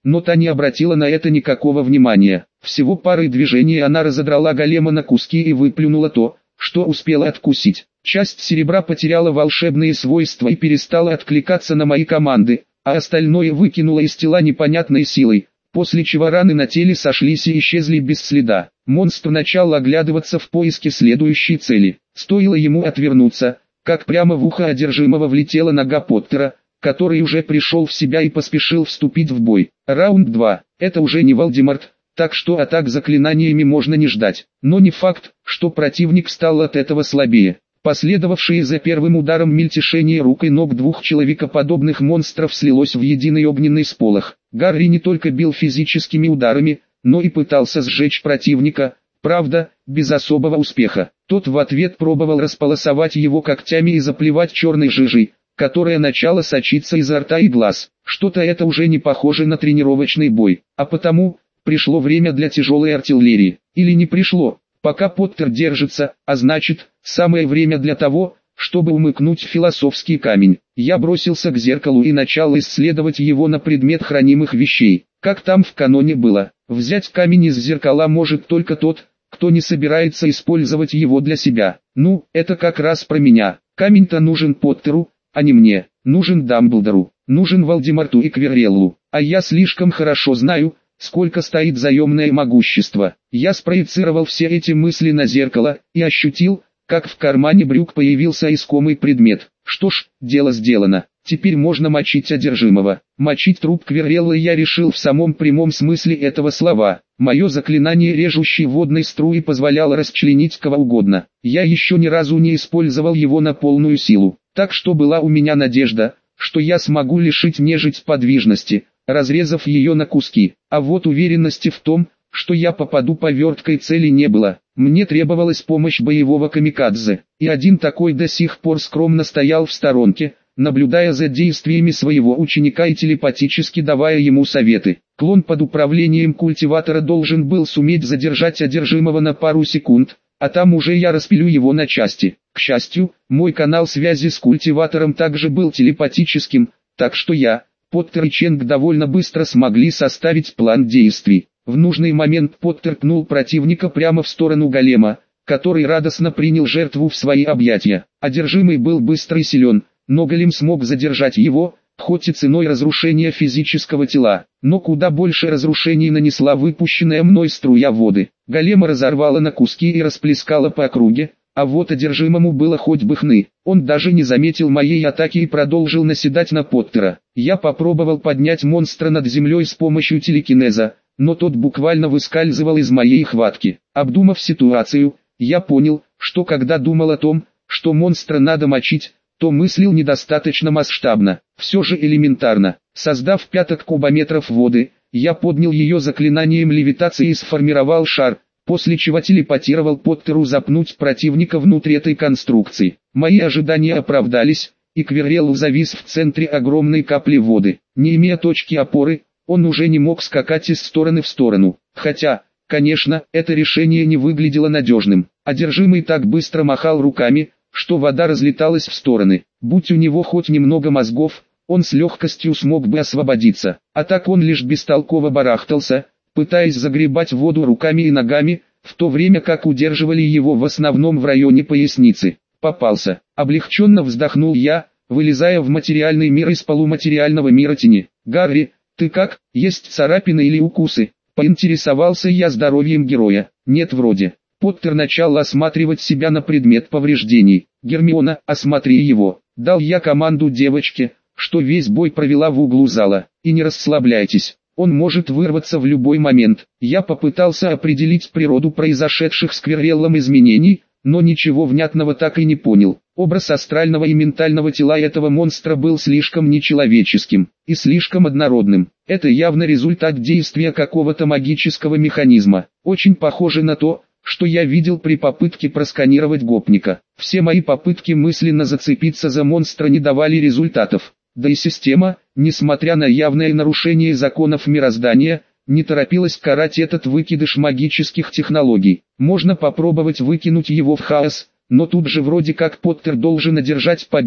но та не обратила на это никакого внимания. Всего парой движений она разодрала голема на куски и выплюнула то, что успела откусить. Часть серебра потеряла волшебные свойства и перестала откликаться на мои команды, а остальное выкинула из тела непонятной силой, после чего раны на теле сошлись и исчезли без следа. Монстр начал оглядываться в поиске следующей цели. Стоило ему отвернуться, как прямо в ухо одержимого влетела нога Поттера, который уже пришел в себя и поспешил вступить в бой. Раунд 2. Это уже не Волдеморт, так что атак заклинаниями можно не ждать. Но не факт, что противник стал от этого слабее. Последовавшее за первым ударом мельтешение рук и ног двух человекоподобных монстров слилось в единый огненный сполох. Гарри не только бил физическими ударами, но и пытался сжечь противника, правда, без особого успеха. Тот в ответ пробовал располосовать его когтями и заплевать черной жижей, которая начала сочиться изо рта и глаз. Что-то это уже не похоже на тренировочный бой, а потому пришло время для тяжелой артиллерии. Или не пришло, пока Поттер держится, а значит, самое время для того, чтобы умыкнуть философский камень. Я бросился к зеркалу и начал исследовать его на предмет хранимых вещей. Как там в каноне было, взять камень из зеркала может только тот, кто не собирается использовать его для себя. Ну, это как раз про меня. Камень-то нужен Поттеру, а не мне. Нужен Дамблдору, нужен Волдеморту и Квирреллу. А я слишком хорошо знаю, сколько стоит заемное могущество. Я спроецировал все эти мысли на зеркало и ощутил, как в кармане брюк появился искомый предмет. Что ж, дело сделано. Теперь можно мочить одержимого. Мочить труп Квирреллы я решил в самом прямом смысле этого слова. Мое заклинание режущей водной струи позволяло расчленить кого угодно. Я еще ни разу не использовал его на полную силу. Так что была у меня надежда, что я смогу лишить нежить подвижности, разрезав ее на куски. А вот уверенности в том, что я попаду по верткой цели не было. Мне требовалась помощь боевого камикадзе, и один такой до сих пор скромно стоял в сторонке, наблюдая за действиями своего ученика и телепатически давая ему советы. Клон под управлением культиватора должен был суметь задержать одержимого на пару секунд, а там уже я распилю его на части. К счастью, мой канал связи с культиватором также был телепатическим, так что я, Поттер и Ченг довольно быстро смогли составить план действий. В нужный момент Поттер пнул противника прямо в сторону голема, который радостно принял жертву в свои объятия. Одержимый был быстр и силен, но голем смог задержать его, хоть и ценой разрушения физического тела. Но куда больше разрушений нанесла выпущенная мной струя воды. Голема разорвала на куски и расплескала по округе, а вот одержимому было хоть бы хны. Он даже не заметил моей атаки и продолжил наседать на Поттера. Я попробовал поднять монстра над землей с помощью телекинеза, но тот буквально выскальзывал из моей хватки. Обдумав ситуацию, я понял, что когда думал о том, что монстра надо мочить, то мыслил недостаточно масштабно. Все же элементарно. Создав 5 кубометров воды, я поднял ее заклинанием левитации и сформировал шар, после чего телепатировал Поттеру запнуть противника внутрь этой конструкции. Мои ожидания оправдались, и Квиррелл завис в центре огромной капли воды. Не имея точки опоры, он уже не мог скакать из стороны в сторону. Хотя, конечно, это решение не выглядело надежным. Одержимый так быстро махал руками, что вода разлеталась в стороны. Будь у него хоть немного мозгов, он с легкостью смог бы освободиться. А так он лишь бестолково барахтался, пытаясь загребать воду руками и ногами, в то время как удерживали его в основном в районе поясницы. Попался. Облегченно вздохнул я, вылезая в материальный мир из полуматериального мира тени. «Гарри, ты как? Есть царапины или укусы?» Поинтересовался я здоровьем героя. «Нет вроде». Поттер начал осматривать себя на предмет повреждений. «Гермиона, осмотри его». Дал я команду девочке, что весь бой провела в углу зала. «И не расслабляйтесь, он может вырваться в любой момент». Я попытался определить природу произошедших с Квирреллом изменений, но ничего внятного так и не понял. Образ астрального и ментального тела этого монстра был слишком нечеловеческим и слишком однородным. Это явно результат действия какого-то магического механизма. Очень похоже на то, что я видел при попытке просканировать гопника. Все мои попытки мысленно зацепиться за монстра не давали результатов. Да и система, несмотря на явное нарушение законов мироздания, не торопилась карать этот выкидыш магических технологий. Можно попробовать выкинуть его в хаос, но тут же вроде как Поттер должен одержать победу,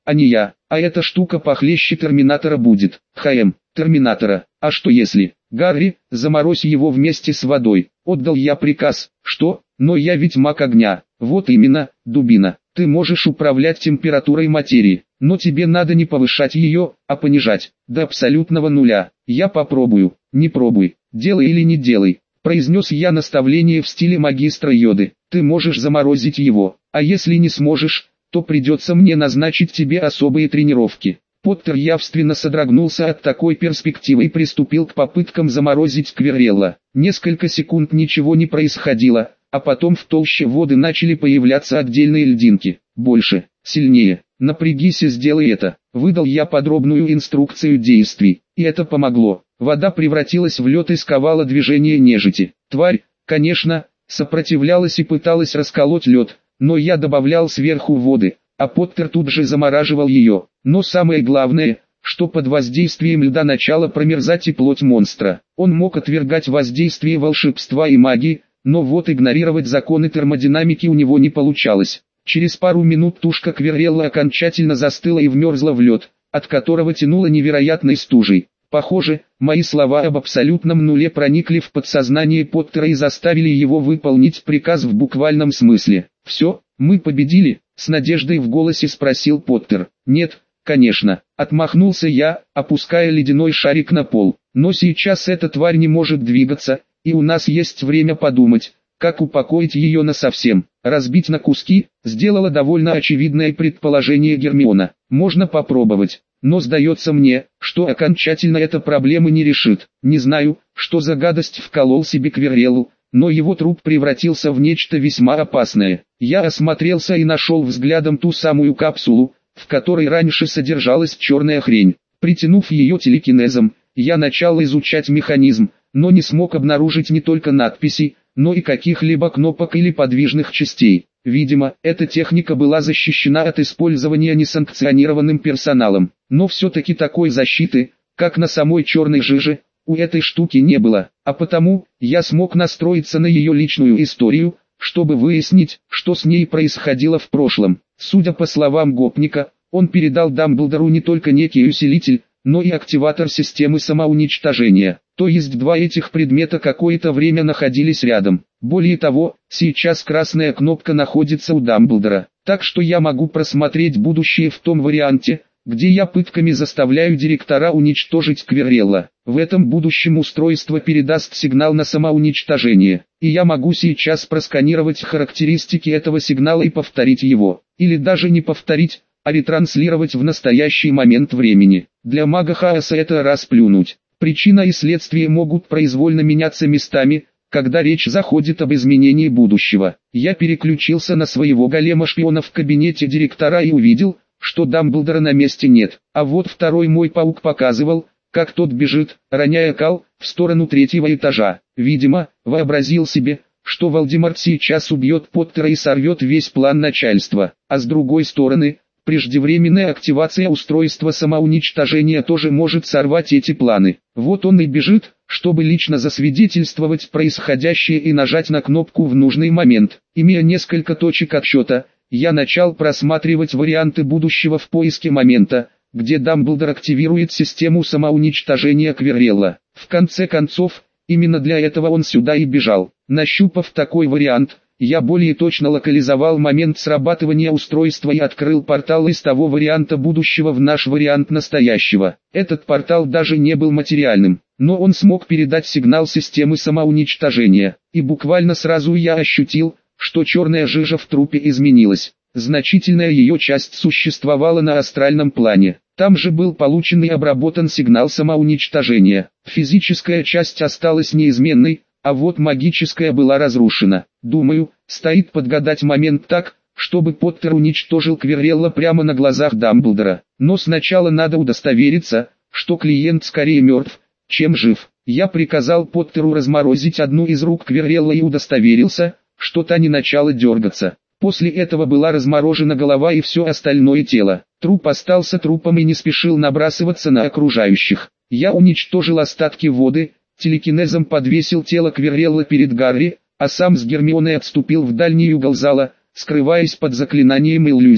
а не я. А эта штука похлеще Терминатора будет. Терминатора. А что если? Гарри, заморозь его вместе с водой. Отдал я приказ. Что? Но я ведь маг огня. Вот именно, дубина. Ты можешь управлять температурой материи, но тебе надо не повышать ее, а понижать, до абсолютного нуля. Я попробую. Не пробуй. Делай или не делай. Произнес я наставление в стиле магистра Йоды. Ты можешь заморозить его, а если не сможешь, то придется мне назначить тебе особые тренировки. Поттер явственно содрогнулся от такой перспективы и приступил к попыткам заморозить Квиррелла. Несколько секунд ничего не происходило, а потом в толще воды начали появляться отдельные льдинки. Больше, сильнее, напрягись и сделай это. Выдал я подробную инструкцию действий, и это помогло. Вода превратилась в лед и сковала движение нежити. Тварь, конечно, сопротивлялась и пыталась расколоть лед, но я добавлял сверху воды, а Поттер тут же замораживал ее. Но самое главное, что под воздействием льда начала промерзать и плоть монстра. Он мог отвергать воздействие волшебства и магии, но вот игнорировать законы термодинамики у него не получалось. Через пару минут тушка Квиррелла окончательно застыла и вмерзла в лед, от которого тянуло невероятной стужей. Похоже, мои слова об абсолютном нуле проникли в подсознание Поттера и заставили его выполнить приказ в буквальном смысле. «Все, мы победили?» — с надеждой в голосе спросил Поттер. «Нет, конечно», — отмахнулся я, опуская ледяной шарик на пол. «Но сейчас эта тварь не может двигаться, и у нас есть время подумать, как упокоить ее насовсем. Разбить на куски», — сделала довольно очевидное предположение Гермиона. «Можно попробовать. Но сдается мне, что окончательно эта проблема не решит. Не знаю, что за гадость вколол себе Квирреллу, но его труп превратился в нечто весьма опасное. Я осмотрелся и нашел взглядом ту самую капсулу, в которой раньше содержалась черная хрень. Притянув ее телекинезом, я начал изучать механизм, но не смог обнаружить не только надписи, но и каких-либо кнопок или подвижных частей. Видимо, эта техника была защищена от использования несанкционированным персоналом, но все-таки такой защиты, как на самой черной жиже, у этой штуки не было, а потому, я смог настроиться на ее личную историю, чтобы выяснить, что с ней происходило в прошлом. Судя по словам гопника, он передал Дамблдору не только некий усилитель, но и активатор системы самоуничтожения. То есть два этих предмета какое-то время находились рядом. Более того, сейчас красная кнопка находится у Дамблдора, так что я могу просмотреть будущее в том варианте, где я пытками заставляю директора уничтожить Квиррелла. В этом будущем устройство передаст сигнал на самоуничтожение, и я могу сейчас просканировать характеристики этого сигнала и повторить его. Или даже не повторить, а ретранслировать в настоящий момент времени. Для мага хаоса это расплюнуть. Причина и следствие могут произвольно меняться местами, когда речь заходит об изменении будущего. Я переключился на своего голема-шпиона в кабинете директора и увидел, что Дамблдора на месте нет. А вот второй мой паук показывал, как тот бежит, роняя кал, в сторону третьего этажа. Видимо, вообразил себе, что Волдеморт сейчас убьет Поттера и сорвет весь план начальства. А с другой стороны, преждевременная активация устройства самоуничтожения тоже может сорвать эти планы. Вот он и бежит, чтобы лично засвидетельствовать происходящее и нажать на кнопку в нужный момент. Имея несколько точек отсчета, я начал просматривать варианты будущего в поиске момента, где Дамблдор активирует систему самоуничтожения Квиррелла. В конце концов, именно для этого он сюда и бежал. Нащупав такой вариант, я более точно локализовал момент срабатывания устройства и открыл портал из того варианта будущего в наш вариант настоящего. Этот портал даже не был материальным, но он смог передать сигнал системы самоуничтожения. И буквально сразу я ощутил, что черная жижа в трупе изменилась. Значительная ее часть существовала на астральном плане. Там же был получен и обработан сигнал самоуничтожения. Физическая часть осталась неизменной, а вот магическая была разрушена. Думаю, стоит подгадать момент так, чтобы Поттер уничтожил Квиррелла прямо на глазах Дамблдора. Но сначала надо удостовериться, что клиент скорее мертв, чем жив. Я приказал Поттеру разморозить одну из рук Квиррелла и удостоверился, что та не начала дергаться. После этого была разморожена голова и все остальное тело. Труп остался трупом и не спешил набрасываться на окружающих. Я уничтожил остатки воды, телекинезом подвесил тело Квиррелла перед Гарри, а сам с Гермионой отступил в дальний угол зала, скрываясь под заклинанием иллюзии.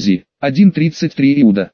1.33 Иуда.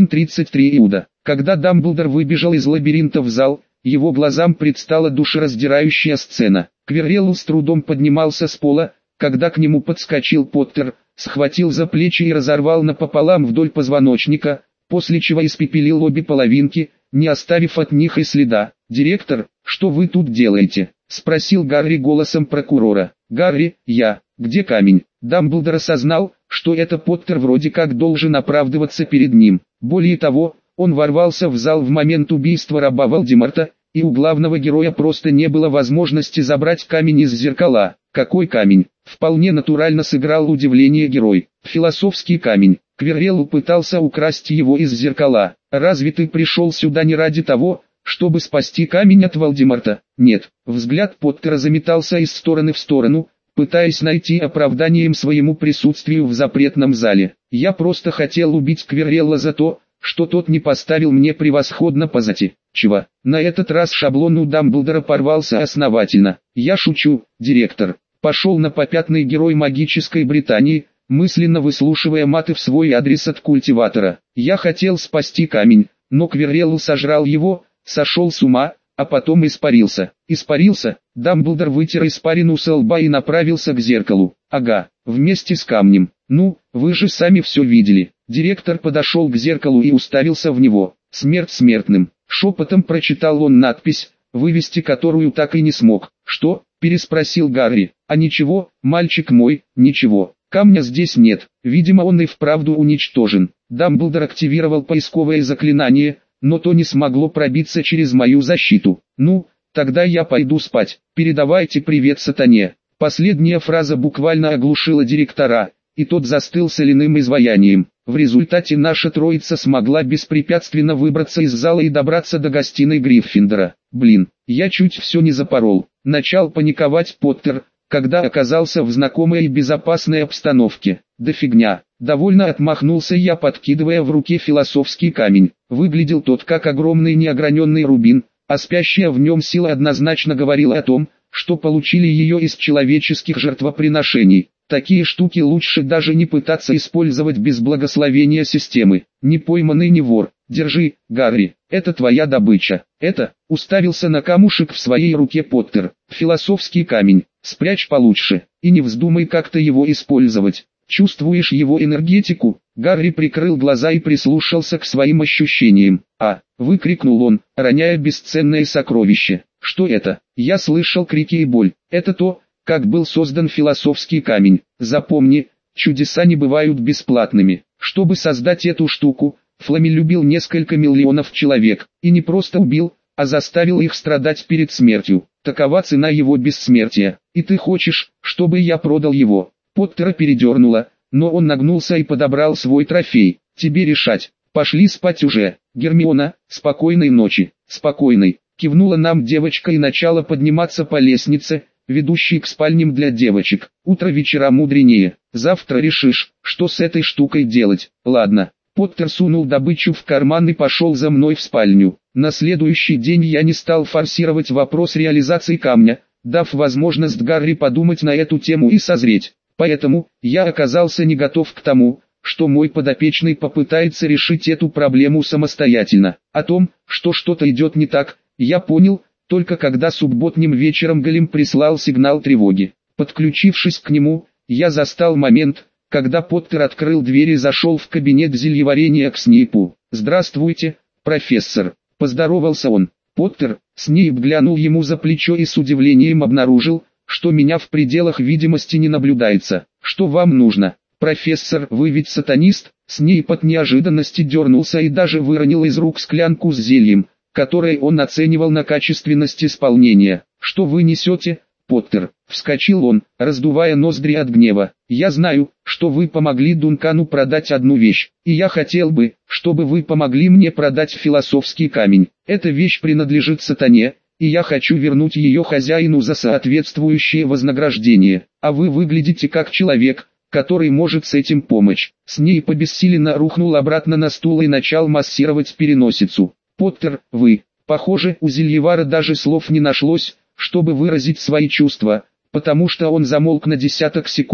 1.33 Иуда. Когда Дамблдор выбежал из лабиринта в зал, его глазам предстала душераздирающая сцена. Квиррелл с трудом поднимался с пола, когда к нему подскочил Поттер, схватил за плечи и разорвал напополам вдоль позвоночника, после чего испепелил обе половинки, не оставив от них и следа. «Директор, что вы тут делаете?» — спросил Гарри голосом прокурора. «Гарри, где камень?» Дамблдор осознал, что это Поттер вроде как должен оправдываться перед ним. Более того, он ворвался в зал в момент убийства раба Волдеморта, и у главного героя просто не было возможности забрать камень из зеркала. «Какой камень?» — вполне натурально сыграл удивление герой. «Философский камень. Квиррелл пытался украсть его из зеркала. Разве ты пришел сюда не ради того, чтобы спасти камень от Волдеморта?» «Нет». Взгляд Поттера заметался из стороны в сторону, пытаясь найти оправдание им своему присутствию в запретном зале. «Я просто хотел убить Квиррелла за то, что тот не поставил мне превосходно по зате». «Чего?» На этот раз шаблон у Дамблдора порвался основательно. «Я шучу, директор». Пошел на попятный герой магической Британии, мысленно выслушивая маты в свой адрес от культиватора. «Я хотел спасти камень, но Квиррелл сожрал его, сошел с ума, а потом испарился». «Испарился?» Дамблдор вытер испарину со лба и направился к зеркалу. «Ага, вместе с камнем. Ну, вы же сами все видели». Директор подошел к зеркалу и уставился в него. «Смерть смертным». Шепотом прочитал он надпись, вывести которую так и не смог. «Что?» – переспросил Гарри. «А ничего, мальчик мой, ничего. Камня здесь нет, видимо он и вправду уничтожен». Дамблдор активировал поисковое заклинание, но то не смогло пробиться через мою защиту. «Ну, тогда я пойду спать. Передавайте привет сатане». Последняя фраза буквально оглушила директора, и тот застыл соляным изваянием. В результате наша троица смогла беспрепятственно выбраться из зала и добраться до гостиной Гриффиндора. «Блин, я чуть все не запорол». Начал паниковать Поттер, когда оказался в знакомой и безопасной обстановке. «Да фигня». Довольно отмахнулся я, подкидывая в руке философский камень. Выглядел тот как огромный неограненный рубин, а спящая в нем сила однозначно говорила о том, что получили ее из человеческих жертвоприношений. Такие штуки лучше даже не пытаться использовать без благословения системы. «Не пойманный не вор. Держи, Гарри, это твоя добыча». «Это?» — уставился на камушек в своей руке Поттер. «Философский камень. Спрячь получше, и не вздумай как-то его использовать. Чувствуешь его энергетику?» Гарри прикрыл глаза и прислушался к своим ощущениям. «А!» — выкрикнул он, роняя бесценное сокровище. «Что это?» Я слышал крики и боль. «Это то, как был создан философский камень. Запомни, чудеса не бывают бесплатными. Чтобы создать эту штуку, Фламель убил несколько миллионов человек, и не просто убил, а заставил их страдать перед смертью. Такова цена его бессмертия. И ты хочешь, чтобы я продал его?» Поттера передернуло, но он нагнулся и подобрал свой трофей. «Тебе решать. Пошли спать уже. Гермиона, спокойной ночи». «Спокойной», кивнула нам девочка и начала подниматься по лестнице, ведущей к спальням для девочек. «Утро вечера мудренее. Завтра решишь, что с этой штукой делать. Ладно». Поттер сунул добычу в карман и пошел за мной в спальню. На следующий день я не стал форсировать вопрос реализации камня, дав возможность Гарри подумать на эту тему и созреть. Поэтому, я оказался не готов к тому, что мой подопечный попытается решить эту проблему самостоятельно. О том, что что-то идет не так, я понял, только когда субботним вечером Голем прислал сигнал тревоги. Подключившись к нему, я застал момент, когда Поттер открыл дверь и зашел в кабинет зельеварения к Снейпу. «Здравствуйте, профессор», — поздоровался он. «Поттер», — Снейп глянул ему за плечо и с удивлением обнаружил, что меня в пределах видимости не наблюдается. «Что вам нужно?» «Профессор, вы ведь сатанист?» Снейп от неожиданности дернулся и даже выронил из рук склянку с зельем, которое он оценивал на качественность исполнения. «Что вы несете, Поттер?» Вскочил он, раздувая ноздри от гнева. «Я знаю, что вы помогли Дункану продать одну вещь, и я хотел бы, чтобы вы помогли мне продать философский камень. Эта вещь принадлежит сатане, и я хочу вернуть ее хозяину за соответствующее вознаграждение. А вы выглядите как человек, который может с этим помочь». Снейп обессиленно рухнул обратно на стул и начал массировать переносицу. «Поттер, вы...» Похоже, у Зельевара даже слов не нашлось, чтобы выразить свои чувства, потому что он замолк на десяток секунд,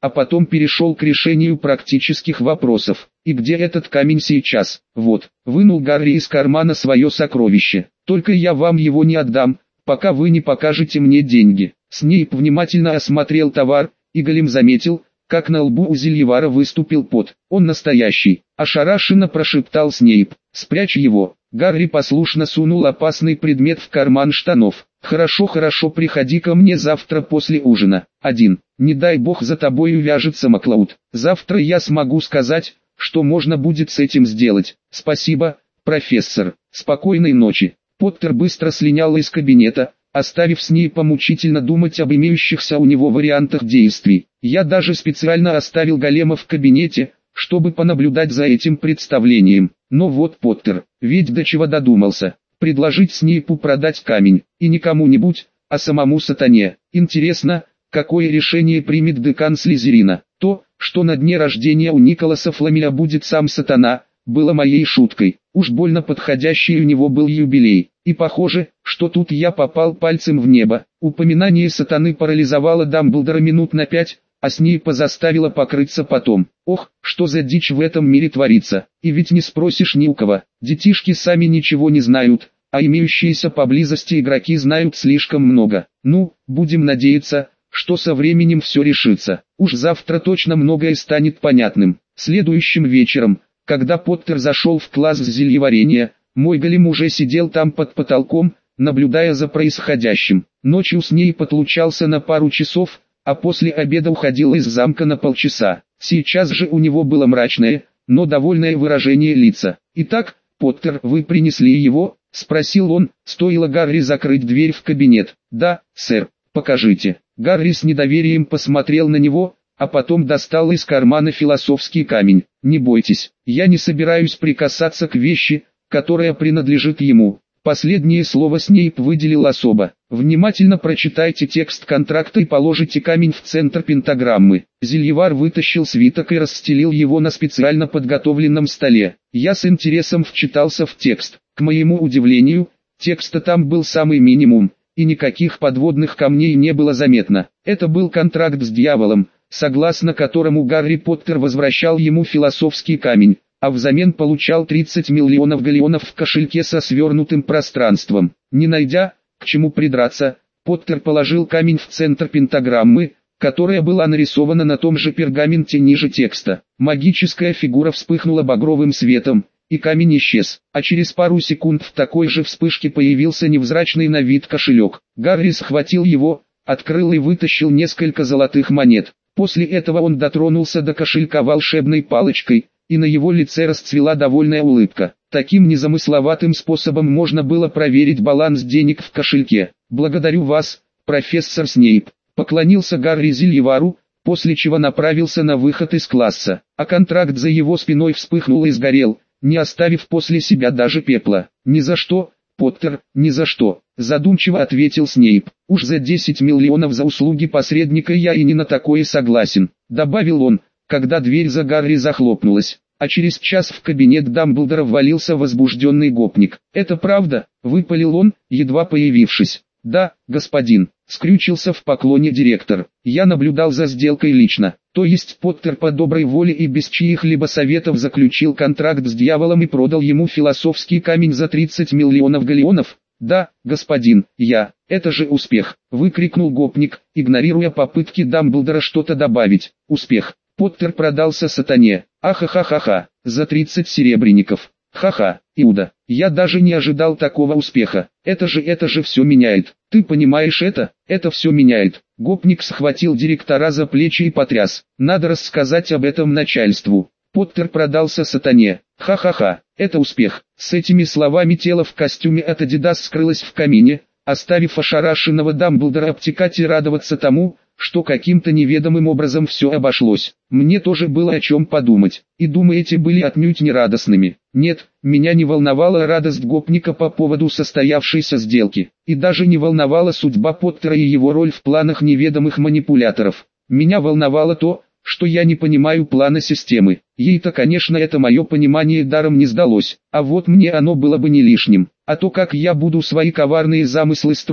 а потом перешел к решению практических вопросов. И где этот камень сейчас? Вот, вынул Гарри из кармана свое сокровище. Только я вам его не отдам, пока вы не покажете мне деньги. Снейп внимательно осмотрел товар, и Голем заметил, как на лбу у Зельевара выступил пот. Он настоящий, ошарашенно прошептал Снейп. Спрячь его. Гарри послушно сунул опасный предмет в карман штанов. Хорошо, хорошо, приходи ко мне завтра после ужина. 1. Не дай бог за тобой увяжется Маклауд. Завтра я смогу сказать, что можно будет с этим сделать. Спасибо, профессор. Спокойной ночи. Поттер быстро слинял из кабинета, оставив Снейпа мучительно думать об имеющихся у него вариантах действий. Я даже специально оставил Голема в кабинете, чтобы понаблюдать за этим представлением. Но вот Поттер, ведь до чего додумался. Предложить Снейпу продать камень, и не кому-нибудь, а самому сатане. Интересно, какое решение примет декан Слизерина. То, что на дне рождения у Николаса Фламеля будет сам сатана, было моей шуткой. Уж больно подходящий у него был юбилей. И похоже, что тут я попал пальцем в небо. Упоминание сатаны парализовало Дамблдора минут на 5, а Снейпа заставило покрыться потом. Ох, что за дичь в этом мире творится. И ведь не спросишь ни у кого. Детишки сами ничего не знают, а имеющиеся поблизости игроки знают слишком много. Ну, будем надеяться, что со временем все решится. Уж завтра точно многое станет понятным. Следующим вечером, когда Поттер зашел в класс зельеварения, мой Голем уже сидел там под потолком, наблюдая за происходящим. Ночью Снейп отлучался на пару часов, а после обеда уходил из замка на полчаса. Сейчас же у него было мрачное, но довольное выражение лица. «Итак, Поттер, вы принесли его?» — спросил он, стоило Гарри закрыть дверь в кабинет. «Да, сэр, покажите». Гарри с недоверием посмотрел на него, а потом достал из кармана философский камень. «Не бойтесь, я не собираюсь прикасаться к вещи, которая принадлежит ему». Последнее слово Снейп выделил особо. «Внимательно прочитайте текст контракта и положите камень в центр пентаграммы». Зельевар вытащил свиток и расстелил его на специально подготовленном столе. Я с интересом вчитался в текст. К моему удивлению, текста там был самый минимум, и никаких подводных камней не было заметно. Это был контракт с дьяволом, согласно которому Гарри Поттер возвращал ему философский камень, а взамен получал 30 миллионов галеонов в кошельке со свернутым пространством. Не найдя, к чему придраться, Поттер положил камень в центр пентаграммы, которая была нарисована на том же пергаменте ниже текста. Магическая фигура вспыхнула багровым светом, и камень исчез, а через пару секунд в такой же вспышке появился невзрачный на вид кошелек. Гарри схватил его, открыл и вытащил несколько золотых монет. После этого он дотронулся до кошелька волшебной палочкой, и на его лице расцвела довольная улыбка. Таким незамысловатым способом можно было проверить баланс денег в кошельке. «Благодарю вас, профессор Снейп», — поклонился Гарри Зельевару, после чего направился на выход из класса, а контракт за его спиной вспыхнул и сгорел, не оставив после себя даже пепла. «Ни за что, Поттер, ни за что», — задумчиво ответил Снейп. «Уж за 10 миллионов за услуги посредника я и не на такое согласен», — добавил он, когда дверь за Гарри захлопнулась. А через час в кабинет Дамблдора ввалился возбужденный гопник. «Это правда?» — выпалил он, едва появившись. «Да, господин», — скрючился в поклоне директор. «Я наблюдал за сделкой лично». То есть Поттер по доброй воле и без чьих-либо советов заключил контракт с дьяволом и продал ему философский камень за 30 миллионов галеонов? «Да, господин, я. Это же успех!» — выкрикнул гопник, игнорируя попытки Дамблдора что-то добавить. «Успех! Поттер продался сатане! Ахахахаха! За 30 серебряников! Ха-ха, Иуда! Я даже не ожидал такого успеха! Это же все меняет! Ты понимаешь это? Это все меняет!» Гопник схватил директора за плечи и потряс. «Надо рассказать об этом начальству! Поттер продался сатане! Ха-ха-ха! Это успех!» С этими словами тело в костюме от Adidas скрылось в камине, оставив ошарашенного Дамблдора обтекать и радоваться тому, что каким-то неведомым образом все обошлось. Мне тоже было о чем подумать, и думы эти были отнюдь не радостными. Нет, меня не волновала радость гопника по поводу состоявшейся сделки, и даже не волновала судьба Поттера и его роль в планах неведомых манипуляторов. Меня волновало то, что я не понимаю плана системы. Ей-то, конечно, это мое понимание даром не сдалось, а вот мне оно было бы не лишним. А то, как я буду свои коварные замыслы строить,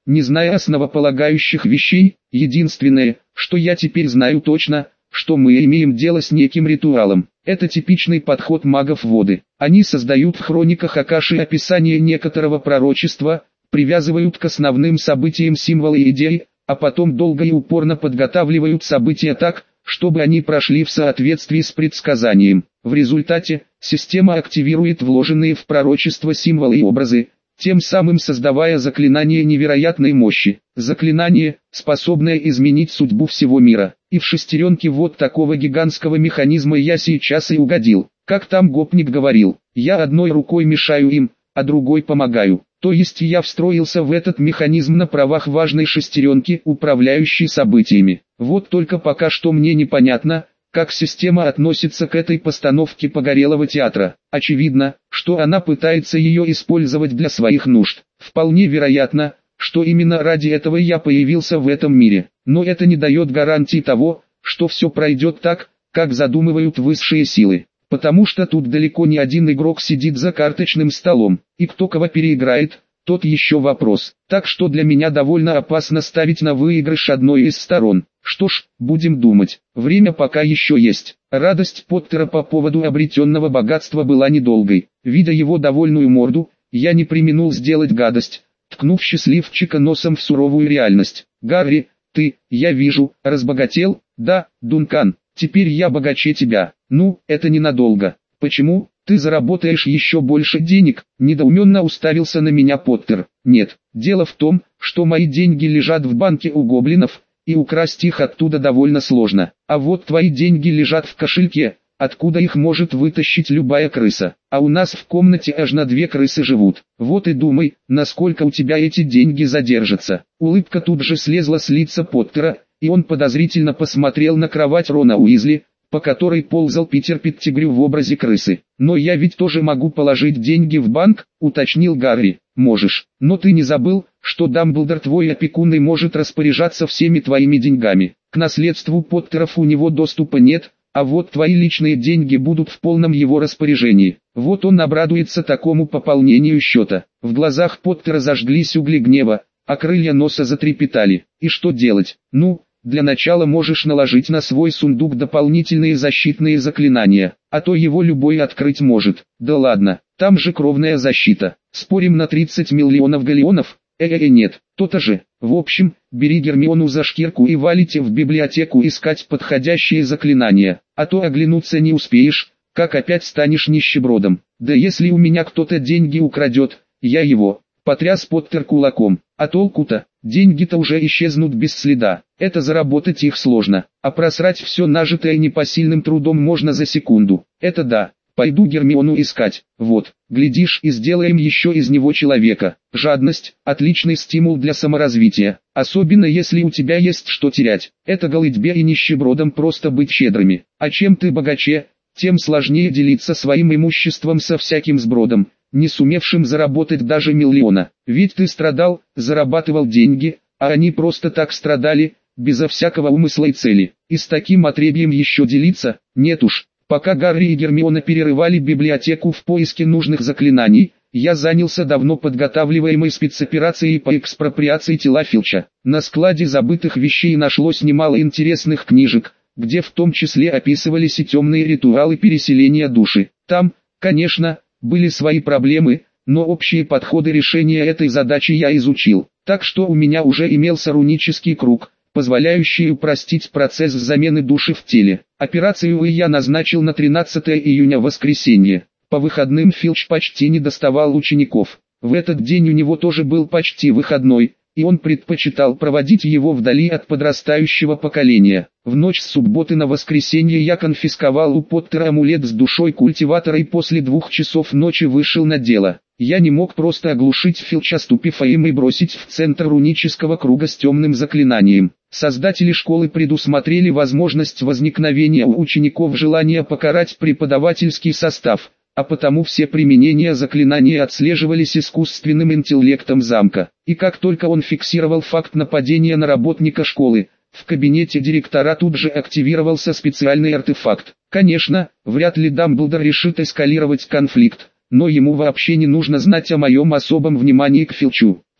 не зная основополагающих вещей. Единственное, что я теперь знаю точно, что мы имеем дело с неким ритуалом. Это типичный подход магов воды. Они создают в хрониках Акаши описание некоторого пророчества, привязывают к основным событиям символы и идеи, а потом долго и упорно подготавливают события так, чтобы они прошли в соответствии с предсказанием. В результате, система активирует вложенные в пророчество символы и образы, тем самым создавая заклинание невероятной мощи. Заклинание, способное изменить судьбу всего мира. И в шестеренке вот такого гигантского механизма я сейчас и угодил. Как там гопник говорил, я одной рукой мешаю им, а другой помогаю. То есть я встроился в этот механизм на правах важной шестеренки, управляющей событиями. Вот только пока что мне непонятно, как система относится к этой постановке Погорелого театра. Очевидно, что она пытается ее использовать для своих нужд. Вполне вероятно, что именно ради этого я появился в этом мире. Но это не дает гарантии того, что все пройдет так, как задумывают высшие силы. Потому что тут далеко не один игрок сидит за карточным столом, и кто кого переиграет, тот еще вопрос. Так что для меня довольно опасно ставить на выигрыш одной из сторон. Что ж, будем думать. Время пока еще есть. Радость Поттера по поводу обретенного богатства была недолгой. Видя его довольную морду, я не преминул сделать гадость, ткнув счастливчика носом в суровую реальность. «Гарри, ты, я вижу, разбогател?» «Да, Дункан, теперь я богаче тебя». «Ну, это ненадолго». «Почему? Ты заработаешь еще больше денег?» Недоуменно уставился на меня Поттер. «Нет, дело в том, что мои деньги лежат в банке у гоблинов, и украсть их оттуда довольно сложно. А вот твои деньги лежат в кошельке, откуда их может вытащить любая крыса. А у нас в комнате аж на 2 крысы живут. Вот и думай, насколько у тебя эти деньги задержатся». Улыбка тут же слезла с лица Поттера, и он подозрительно посмотрел на кровать Рона Уизли, по которой ползал Питер Петтигрю в образе крысы. «Но я ведь тоже могу положить деньги в банк», — уточнил Гарри. «Можешь, но ты не забыл, что Дамблдор твой опекун и может распоряжаться всеми твоими деньгами. К наследству Поттеров у него доступа нет, а вот твои личные деньги будут в полном его распоряжении». Вот он обрадуется такому пополнению счета. В глазах Поттера зажглись угли гнева, а крылья носа затрепетали. «И что делать?» «Ну, для начала можешь наложить на свой сундук дополнительные защитные заклинания, а то его любой открыть может». «Да ладно, там же кровная защита. Спорим на 30 миллионов галеонов?» Нет, то-то же. В общем, бери Гермиону за шкирку и валите в библиотеку искать подходящие заклинания, а то оглянуться не успеешь, как опять станешь нищебродом. Да если у меня кто-то деньги украдет, я его...» Потряс Поттер кулаком. «А толку-то? Деньги-то уже исчезнут без следа. Это заработать их сложно, а просрать все нажитое непосильным трудом можно за секунду. Это да. Пойду Гермиону искать. Вот, глядишь, и сделаем еще из него человека». Жадность – отличный стимул для саморазвития, особенно если у тебя есть что терять. Это голытьбе и нищебродам просто быть щедрыми. А чем ты богаче, тем сложнее делиться своим имуществом со всяким сбродом, не сумевшим заработать даже миллиона. Ведь ты страдал, зарабатывал деньги, а они просто так страдали, безо всякого умысла и цели. И с таким отребьем еще делиться? Нет уж. Пока Гарри и Гермиона перерывали библиотеку в поиске нужных заклинаний, я занялся давно подготавливаемой спецоперацией по экспроприации тела Филча. На складе забытых вещей нашлось немало интересных книжек, где в том числе описывались и темные ритуалы переселения души. Там, конечно, были свои проблемы, но общие подходы решения этой задачи я изучил. Так что у меня уже имелся рунический круг, позволяющий упростить процесс замены души в теле. Операцию я назначил на 13 июня воскресенье. По выходным Филч почти не доставал учеников. В этот день у него тоже был почти выходной, и он предпочитал проводить его вдали от подрастающего поколения. В ночь с субботы на воскресенье я конфисковал у Поттера амулет с душой культиватора и после 2 часов ночи вышел на дело. Я не мог просто оглушить Филча ступифаем и бросить в центр рунического круга с темным заклинанием. Создатели школы предусмотрели возможность возникновения у учеников желания покарать преподавательский состав, а потому все применения заклинания отслеживались искусственным интеллектом замка. И как только он фиксировал факт нападения на работника школы, в кабинете директора тут же активировался специальный артефакт. Конечно, вряд ли Дамблдор решит эскалировать конфликт, но ему вообще не нужно знать о моем особом внимании к Филчу.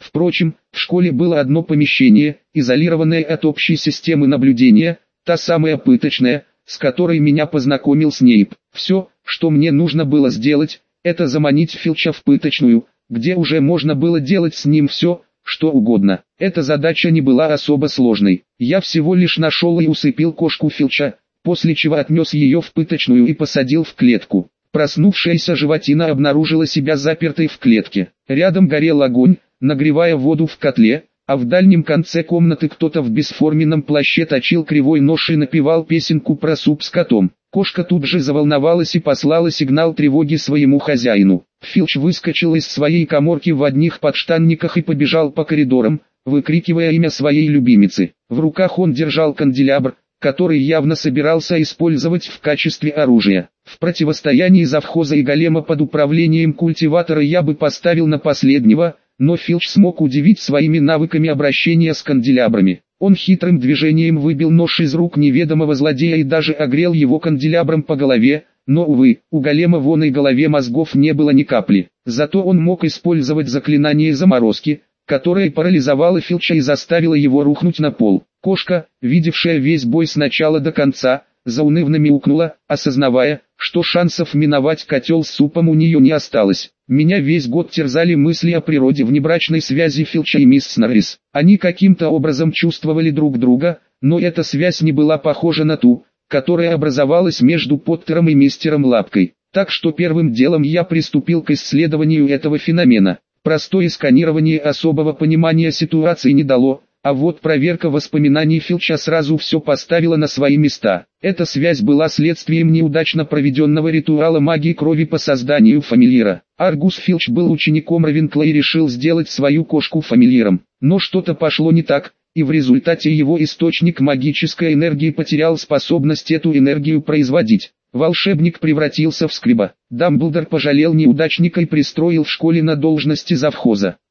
Впрочем, в школе было одно помещение, изолированное от общей системы наблюдения, та самая пыточная, с которой меня познакомил Снейп. Все, что мне нужно было сделать, это заманить Филча в пыточную, где уже можно было делать с ним все, что угодно. Эта задача не была особо сложной. Я всего лишь нашел и усыпил кошку Филча, после чего отнес ее в пыточную и посадил в клетку. Проснувшаяся животина обнаружила себя запертой в клетке. Рядом горел огонь, нагревая воду в котле, а в дальнем конце комнаты кто-то в бесформенном плаще точил кривой нож и напевал песенку про суп с котом. Кошка тут же заволновалась и послала сигнал тревоги своему хозяину. Филч выскочил из своей каморки в одних подштанниках и побежал по коридорам, выкрикивая имя своей любимицы. В руках он держал канделябр, который явно собирался использовать в качестве оружия. В противостоянии завхоза и голема под управлением культиватора я бы поставил на последнего, но Филч смог удивить своими навыками обращения с канделябрами. Он хитрым движением выбил нож из рук неведомого злодея и даже огрел его канделябром по голове, но, увы, у голема в оной голове мозгов не было ни капли. Зато он мог использовать заклинание заморозки, которое парализовало Филча и заставило его рухнуть на пол. Кошка, видевшая весь бой с начала до конца, заунывно мяукнула, осознавая, что шансов миновать котел с супом у нее не осталось. Меня весь год терзали мысли о природе внебрачной связи Филча и мисс Норрис. Они каким-то образом чувствовали друг друга, но эта связь не была похожа на ту, которая образовалась между Поттером и мистером Лапкой. Так что первым делом я приступил к исследованию этого феномена. Простое сканирование особого понимания ситуации не дало, а вот проверка воспоминаний Филча сразу все поставила на свои места. Эта связь была следствием неудачно проведенного ритуала магии крови по созданию фамильяра. Аргус Филч был учеником Равенкла и решил сделать свою кошку фамильяром. Но что-то пошло не так, и в результате его источник магической энергии потерял способность эту энергию производить. Волшебник превратился в скриба. Дамблдор пожалел неудачника и пристроил в школе на должности завхоза.